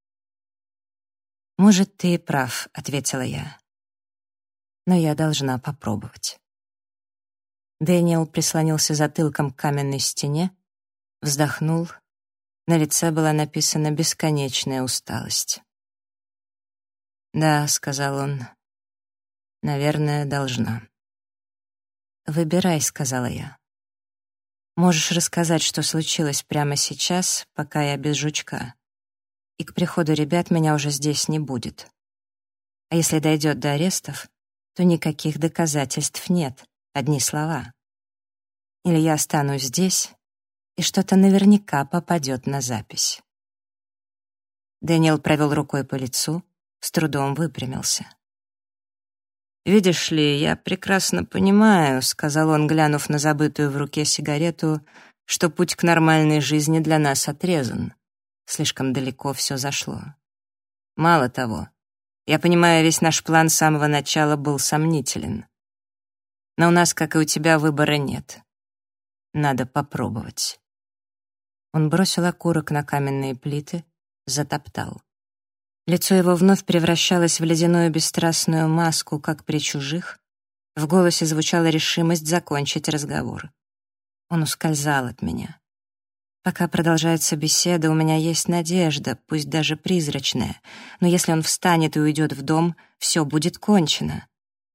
«Может, ты и прав», — ответила я. «Но я должна попробовать». Дэниел прислонился затылком к каменной стене, вздохнул. На лице была написана бесконечная усталость. «Да», — сказал он, — «наверное, должна». «Выбирай», — сказала я. «Можешь рассказать, что случилось прямо сейчас, пока я без жучка. И к приходу ребят меня уже здесь не будет. А если дойдет до арестов, то никаких доказательств нет, одни слова. Или я останусь здесь, и что-то наверняка попадет на запись». Дэниел провел рукой по лицу, с трудом выпрямился. «Видишь ли, я прекрасно понимаю», — сказал он, глянув на забытую в руке сигарету, «что путь к нормальной жизни для нас отрезан. Слишком далеко все зашло. Мало того, я понимаю, весь наш план с самого начала был сомнителен. Но у нас, как и у тебя, выбора нет. Надо попробовать». Он бросил окурок на каменные плиты, затоптал. Лицо его вновь превращалось в ледяную бесстрастную маску, как при чужих. В голосе звучала решимость закончить разговор. Он ускользал от меня. Пока продолжается беседа, у меня есть надежда, пусть даже призрачная, но если он встанет и уйдет в дом, все будет кончено.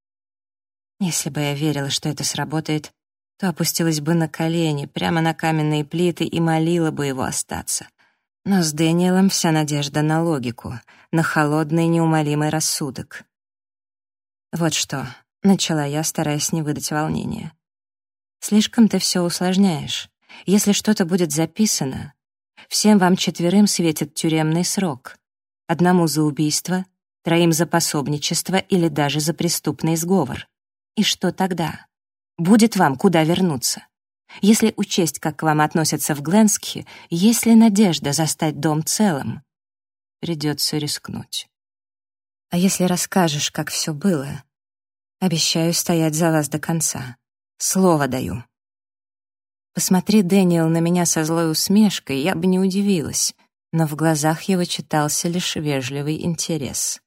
Если бы я верила, что это сработает, то опустилась бы на колени, прямо на каменные плиты и молила бы его остаться. Но с Дэниелом вся надежда на логику, на холодный неумолимый рассудок. «Вот что», — начала я, стараясь не выдать волнения. «Слишком ты все усложняешь. Если что-то будет записано, всем вам 4 светит тюремный срок. 1 за убийство, 3 за пособничество или даже за преступный сговор. И что тогда? Будет вам куда вернуться? Если учесть, как к вам относятся в Гленске, есть ли надежда застать дом целым? Придется рискнуть. А если расскажешь, как все было, обещаю стоять за вас до конца. Слово даю». Посмотри, Дэниел, на меня со злой усмешкой, я бы не удивилась, но в глазах его читался лишь вежливый интерес.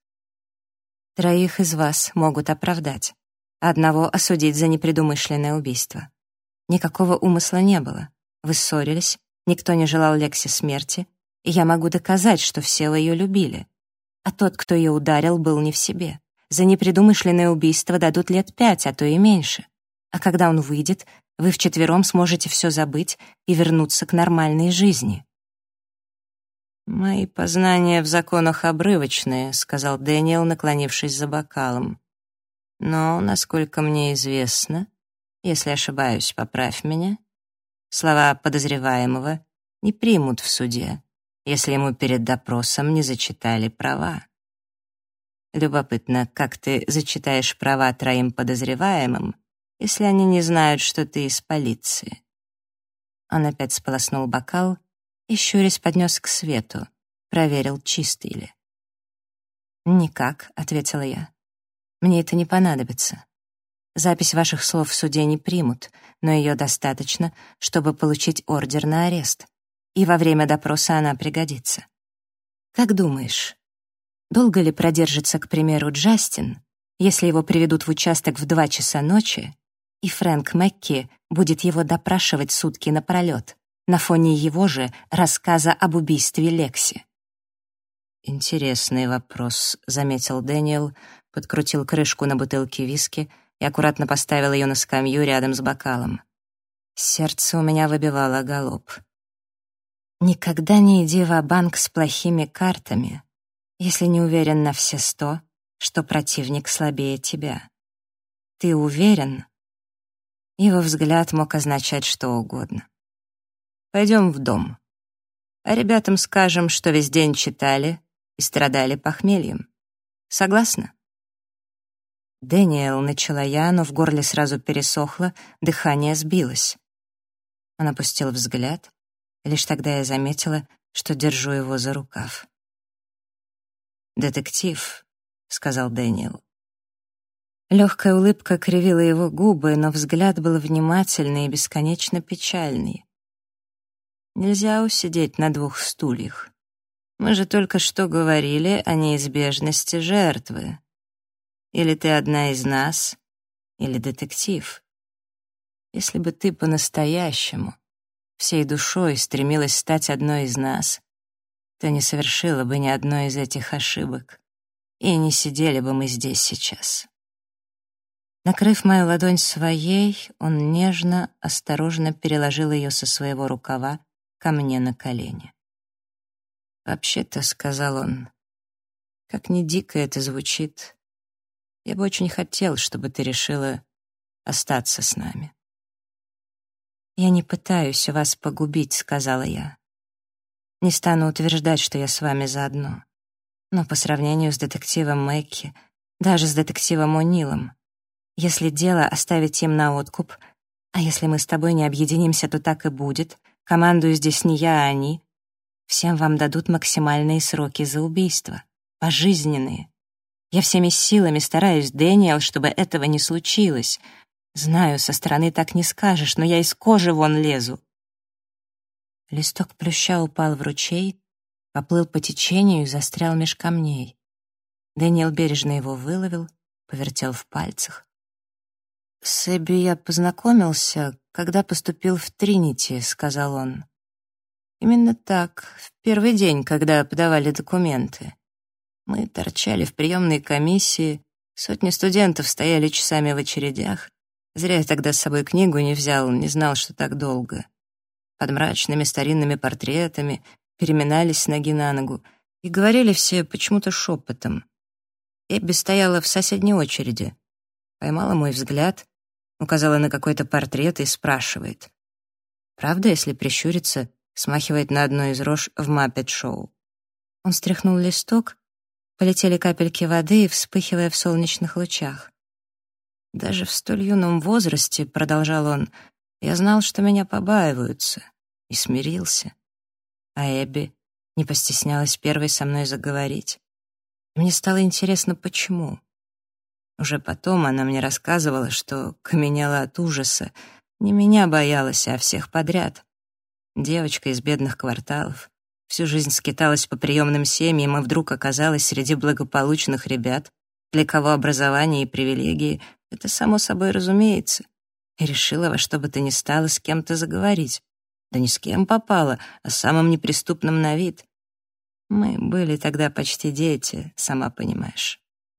3 из вас могут оправдать, 1 осудить за непредумышленное убийство. Никакого умысла не было. Вы ссорились, никто не желал Лексе смерти, и я могу доказать, что все ее любили. А тот, кто ее ударил, был не в себе. За непредумышленное убийство дадут лет 5, а то и меньше. А когда он выйдет, вы вчетвером сможете все забыть и вернуться к нормальной жизни. «Мои познания в законах обрывочные», — сказал Дэниел, наклонившись за бокалом. «Но, насколько мне известно, если ошибаюсь, поправь меня, слова подозреваемого не примут в суде, если ему перед допросом не зачитали права. Любопытно, как ты зачитаешь права 3 подозреваемым, если они не знают, что ты из полиции?» Он опять сполоснул бокал и, щурясь, поднес к свету, проверил, чистый ли. «Никак», — ответила я. «Мне это не понадобится. Запись ваших слов в суде не примут, но ее достаточно, чтобы получить ордер на арест, и во время допроса она пригодится. Как думаешь, долго ли продержится, к примеру, Джастин, если его приведут в участок в 2 часа ночи, и Фрэнк Мэкки будет его допрашивать сутки напролет на фоне его же рассказа об убийстве Лекси?» «Интересный вопрос», — заметил Дэниел, подкрутил крышку на бутылке виски и аккуратно поставил ее на скамью рядом с бокалом. Сердце у меня выбивало галоп. «Никогда не иди ва-банк с плохими картами, если не уверен на все 100, что противник слабее тебя. Ты уверен?» Его взгляд мог означать что угодно. «Пойдем в дом. А ребятам скажем, что весь день читали и страдали похмельем. Согласна?» «Дэниел», — начала я, но в горле сразу пересохло, дыхание сбилось. Он опустил взгляд, и лишь тогда я заметила, что держу его за рукав. «Детектив», — сказал Дэниел. Легкая улыбка кривила его губы, но взгляд был внимательный и бесконечно печальный. «Нельзя усидеть на 2 стульях. Мы же только что говорили о неизбежности жертвы. Или ты одна из нас, или детектив. Если бы ты по-настоящему, всей душой стремилась стать одной из нас, то не совершила бы ни одной из этих ошибок, и не сидели бы мы здесь сейчас». Накрыв мою ладонь своей, он нежно, осторожно переложил ее со своего рукава ко мне на колени. «Вообще-то», — сказал он, — «как ни дико это звучит, я бы очень хотел, чтобы ты решила остаться с нами». «Я не пытаюсь вас погубить», — сказала я. «Не стану утверждать, что я с вами заодно. Но по сравнению с детективом Мэкки, даже с детективом О'Нилом, если дело оставить им на откуп, а если мы с тобой не объединимся, то так и будет, командую здесь не я, а они, всем вам дадут максимальные сроки за убийство. пожизненные. Я всеми силами стараюсь, Дэниел, чтобы этого не случилось. Знаю, со стороны так не скажешь, но я из кожи вон лезу. Листок плюща упал в ручей, поплыл по течению и застрял меж камней. Дэниел бережно его выловил, повертел в пальцах. «С Эбби я познакомился, когда поступил в Тринити», — сказал он. «Именно так, в первый день, когда подавали документы. Мы торчали в приемной комиссии, сотни студентов стояли часами в очередях. Зря я тогда с собой книгу не взял, не знал, что так долго. Под мрачными старинными портретами переминались с ноги на ногу и говорили все почему-то шепотом. Эбби стояла в соседней очереди, поймала мой взгляд, указала на какой-то портрет и спрашивает. Правда, если прищуриться, смахивает на одну из рож в Маппет-шоу. Он стряхнул листок, полетели капельки воды, вспыхивая в солнечных лучах. Даже в столь юном возрасте, продолжал он, я знал, что меня побаиваются, и смирился. А Эбби не постеснялась первой со мной заговорить. Мне стало интересно, почему. Уже потом она мне рассказывала, что каменела от ужаса. Не меня боялась, а всех подряд. Девочка из бедных кварталов. Всю жизнь скиталась по приемным семьям и вдруг оказалась среди благополучных ребят, для кого образование и привилегии — это само собой разумеется. И решила во что бы то ни стало с кем-то заговорить. Да не с кем попало, а с самым неприступным на вид. Мы были тогда почти дети, сама понимаешь.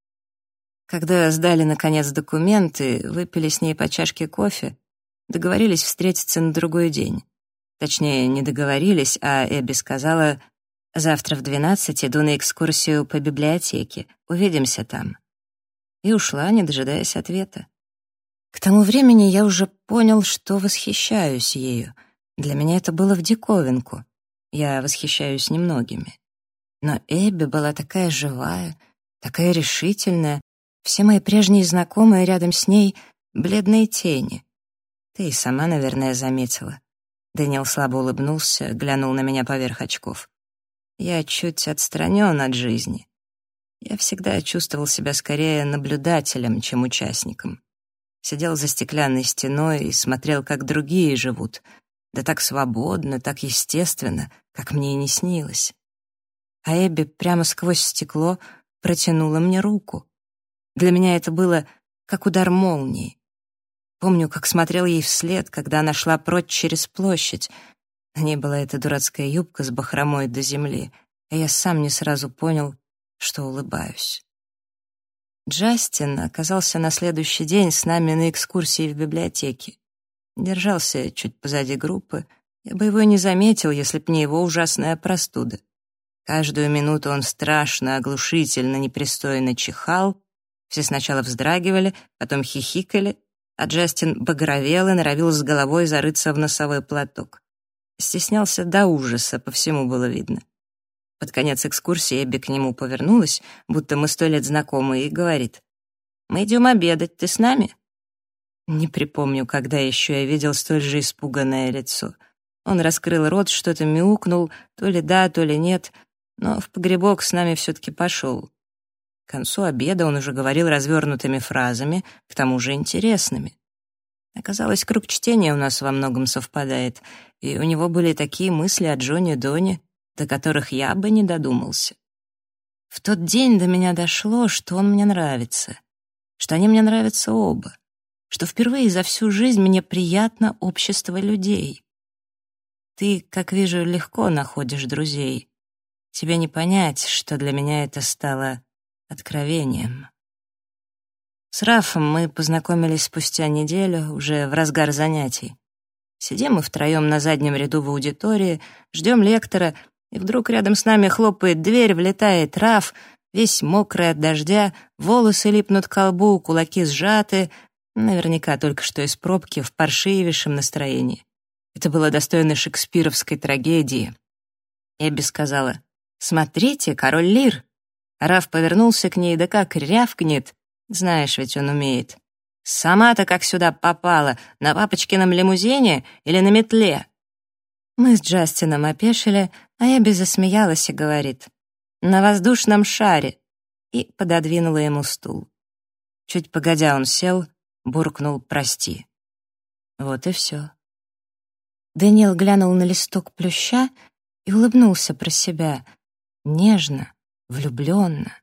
Когда сдали, наконец, документы, выпили с ней по чашке кофе, договорились встретиться на другой день. Точнее, не договорились, а Эбби сказала, «Завтра в 12 иду на экскурсию по библиотеке, увидимся там». И ушла, не дожидаясь ответа. К тому времени я уже понял, что восхищаюсь ею. Для меня это было в диковинку. Я восхищаюсь немногими. Но Эбби была такая живая, такая решительная. Все мои прежние знакомые рядом с ней — бледные тени. Ты и сама, наверное, заметила. Дэниел слабо улыбнулся, глянул на меня поверх очков. Я чуть отстранен от жизни. Я всегда чувствовал себя скорее наблюдателем, чем участником. Сидел за стеклянной стеной и смотрел, как другие живут. Да так свободно, так естественно, как мне и не снилось. А Эбби прямо сквозь стекло протянула мне руку. Для меня это было как удар молнии. Помню, как смотрел ей вслед, когда она шла прочь через площадь. На ней была эта дурацкая юбка с бахромой до земли, а я сам не сразу понял, что улыбаюсь. Джастин оказался на следующий день с нами на экскурсии в библиотеке. Держался чуть позади группы. Я бы его и не заметил, если б не его ужасная простуда. Каждую минуту он страшно, оглушительно, непристойно чихал. Все сначала вздрагивали, потом хихикали, а Джастин багровел и норовил с головой зарыться в носовой платок. Стеснялся до ужаса, по всему было видно. Под конец экскурсии Эбби к нему повернулась, будто мы 100 лет знакомы, и говорит: «Мы идем обедать, ты с нами?» Не припомню, когда еще я видел столь же испуганное лицо. Он раскрыл рот, что-то мяукнул, то ли да, то ли нет, но в погребок с нами все-таки пошел. К концу обеда он уже говорил развернутыми фразами, к тому же интересными. Оказалось, круг чтения у нас во многом совпадает, и у него были такие мысли о Джоне Доне, до которых я бы не додумался. В тот день до меня дошло, что он мне нравится, что они мне нравятся оба, что впервые за всю жизнь мне приятно общество людей. Ты, как вижу, легко находишь друзей. Тебе не понять, что для меня это стало откровением. С Рафом мы познакомились спустя неделю, уже в разгар занятий. Сидим мы втроем на заднем ряду в аудитории, ждем лектора, и вдруг рядом с нами хлопает дверь, влетает Раф, весь мокрый от дождя, волосы липнут к лбу, кулаки сжаты, наверняка только что из пробки, в паршивейшем настроении. Это было достойно шекспировской трагедии. Эбби сказала: «Смотрите, король Лир!» Раф повернулся к ней, да как рявкнет. Знаешь, ведь он умеет. «Сама-то как сюда попала? На папочкином лимузине или на метле?» Мы с Джастином опешили, а Эбби засмеялась и говорит: на воздушном шаре, и пододвинула ему стул. Чуть погодя он сел, буркнул «прости». Вот и все. Дэниел глянул на листок плюща и улыбнулся про себя, нежно, влюбленно.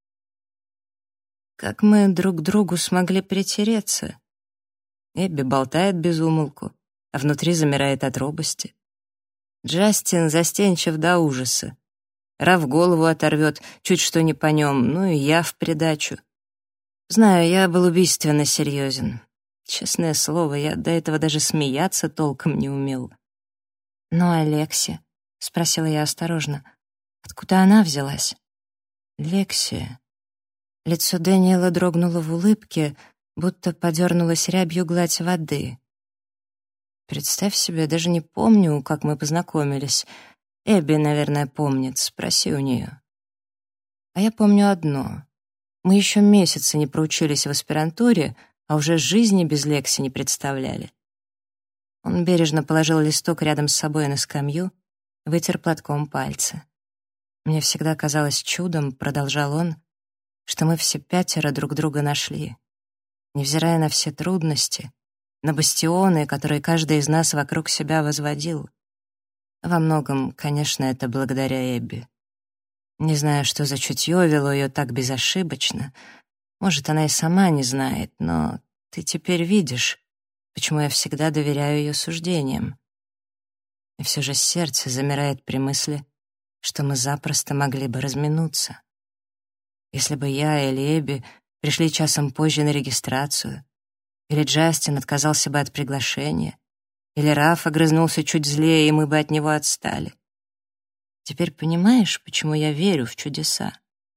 Как мы друг к другу смогли притереться? Эбби болтает без умолку, а внутри замирает от робости. Джастин застенчив до ужаса. Раф голову оторвет, чуть что не по нем, ну и я в придачу. Знаю, я был убийственно серьезен. Честное слово, я до этого даже смеяться толком не умел. «Ну, Алекси?» — спросила я осторожно. «Откуда она взялась?» «Лексия». Лицо Дэниела дрогнуло в улыбке, будто подернулась рябью гладь воды. «Представь себе, даже не помню, как мы познакомились. Эбби, наверное, помнит, спроси у нее». А я помню одно. Мы еще месяца не проучились в аспирантуре, а уже жизни без Лекси не представляли. Он бережно положил листок рядом с собой на скамью, вытер платком пальцы. «Мне всегда казалось чудом», — продолжал он, «что мы все пятеро друг друга нашли. Невзирая на все трудности, на бастионы, которые каждый из нас вокруг себя возводил. Во многом, конечно, это благодаря Эбби. Не знаю, что за чутье вело ее так безошибочно. Может, она и сама не знает, но ты теперь видишь, почему я всегда доверяю ее суждениям. И все же сердце замирает при мысли, что мы запросто могли бы разминуться. Если бы я или Эбби пришли часом позже на регистрацию, или Джастин отказался бы от приглашения, или Раф огрызнулся чуть злее, и мы бы от него отстали. Теперь понимаешь, почему я верю в чудеса?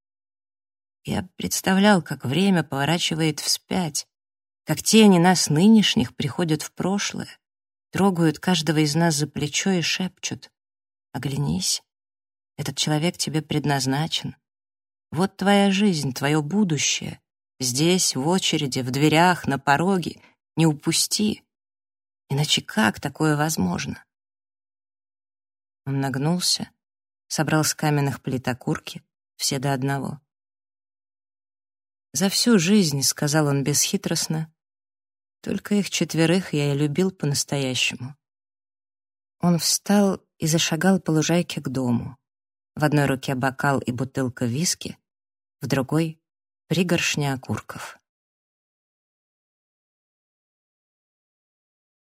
Я представлял, как время поворачивает вспять, как тени нас нынешних приходят в прошлое, трогают каждого из нас за плечо и шепчут: «Оглянись, этот человек тебе предназначен. Вот твоя жизнь, твое будущее. Здесь, в очереди, в дверях, на пороге. Не упусти. Иначе как такое возможно?» Он нагнулся, собрал с каменных плит окурки, все до одного. «За всю жизнь, — сказал он бесхитростно, — только их четверых я и любил по-настоящему». Он встал и зашагал по лужайке к дому. В одной руке бокал и бутылка виски, в другой — пригоршня окурков.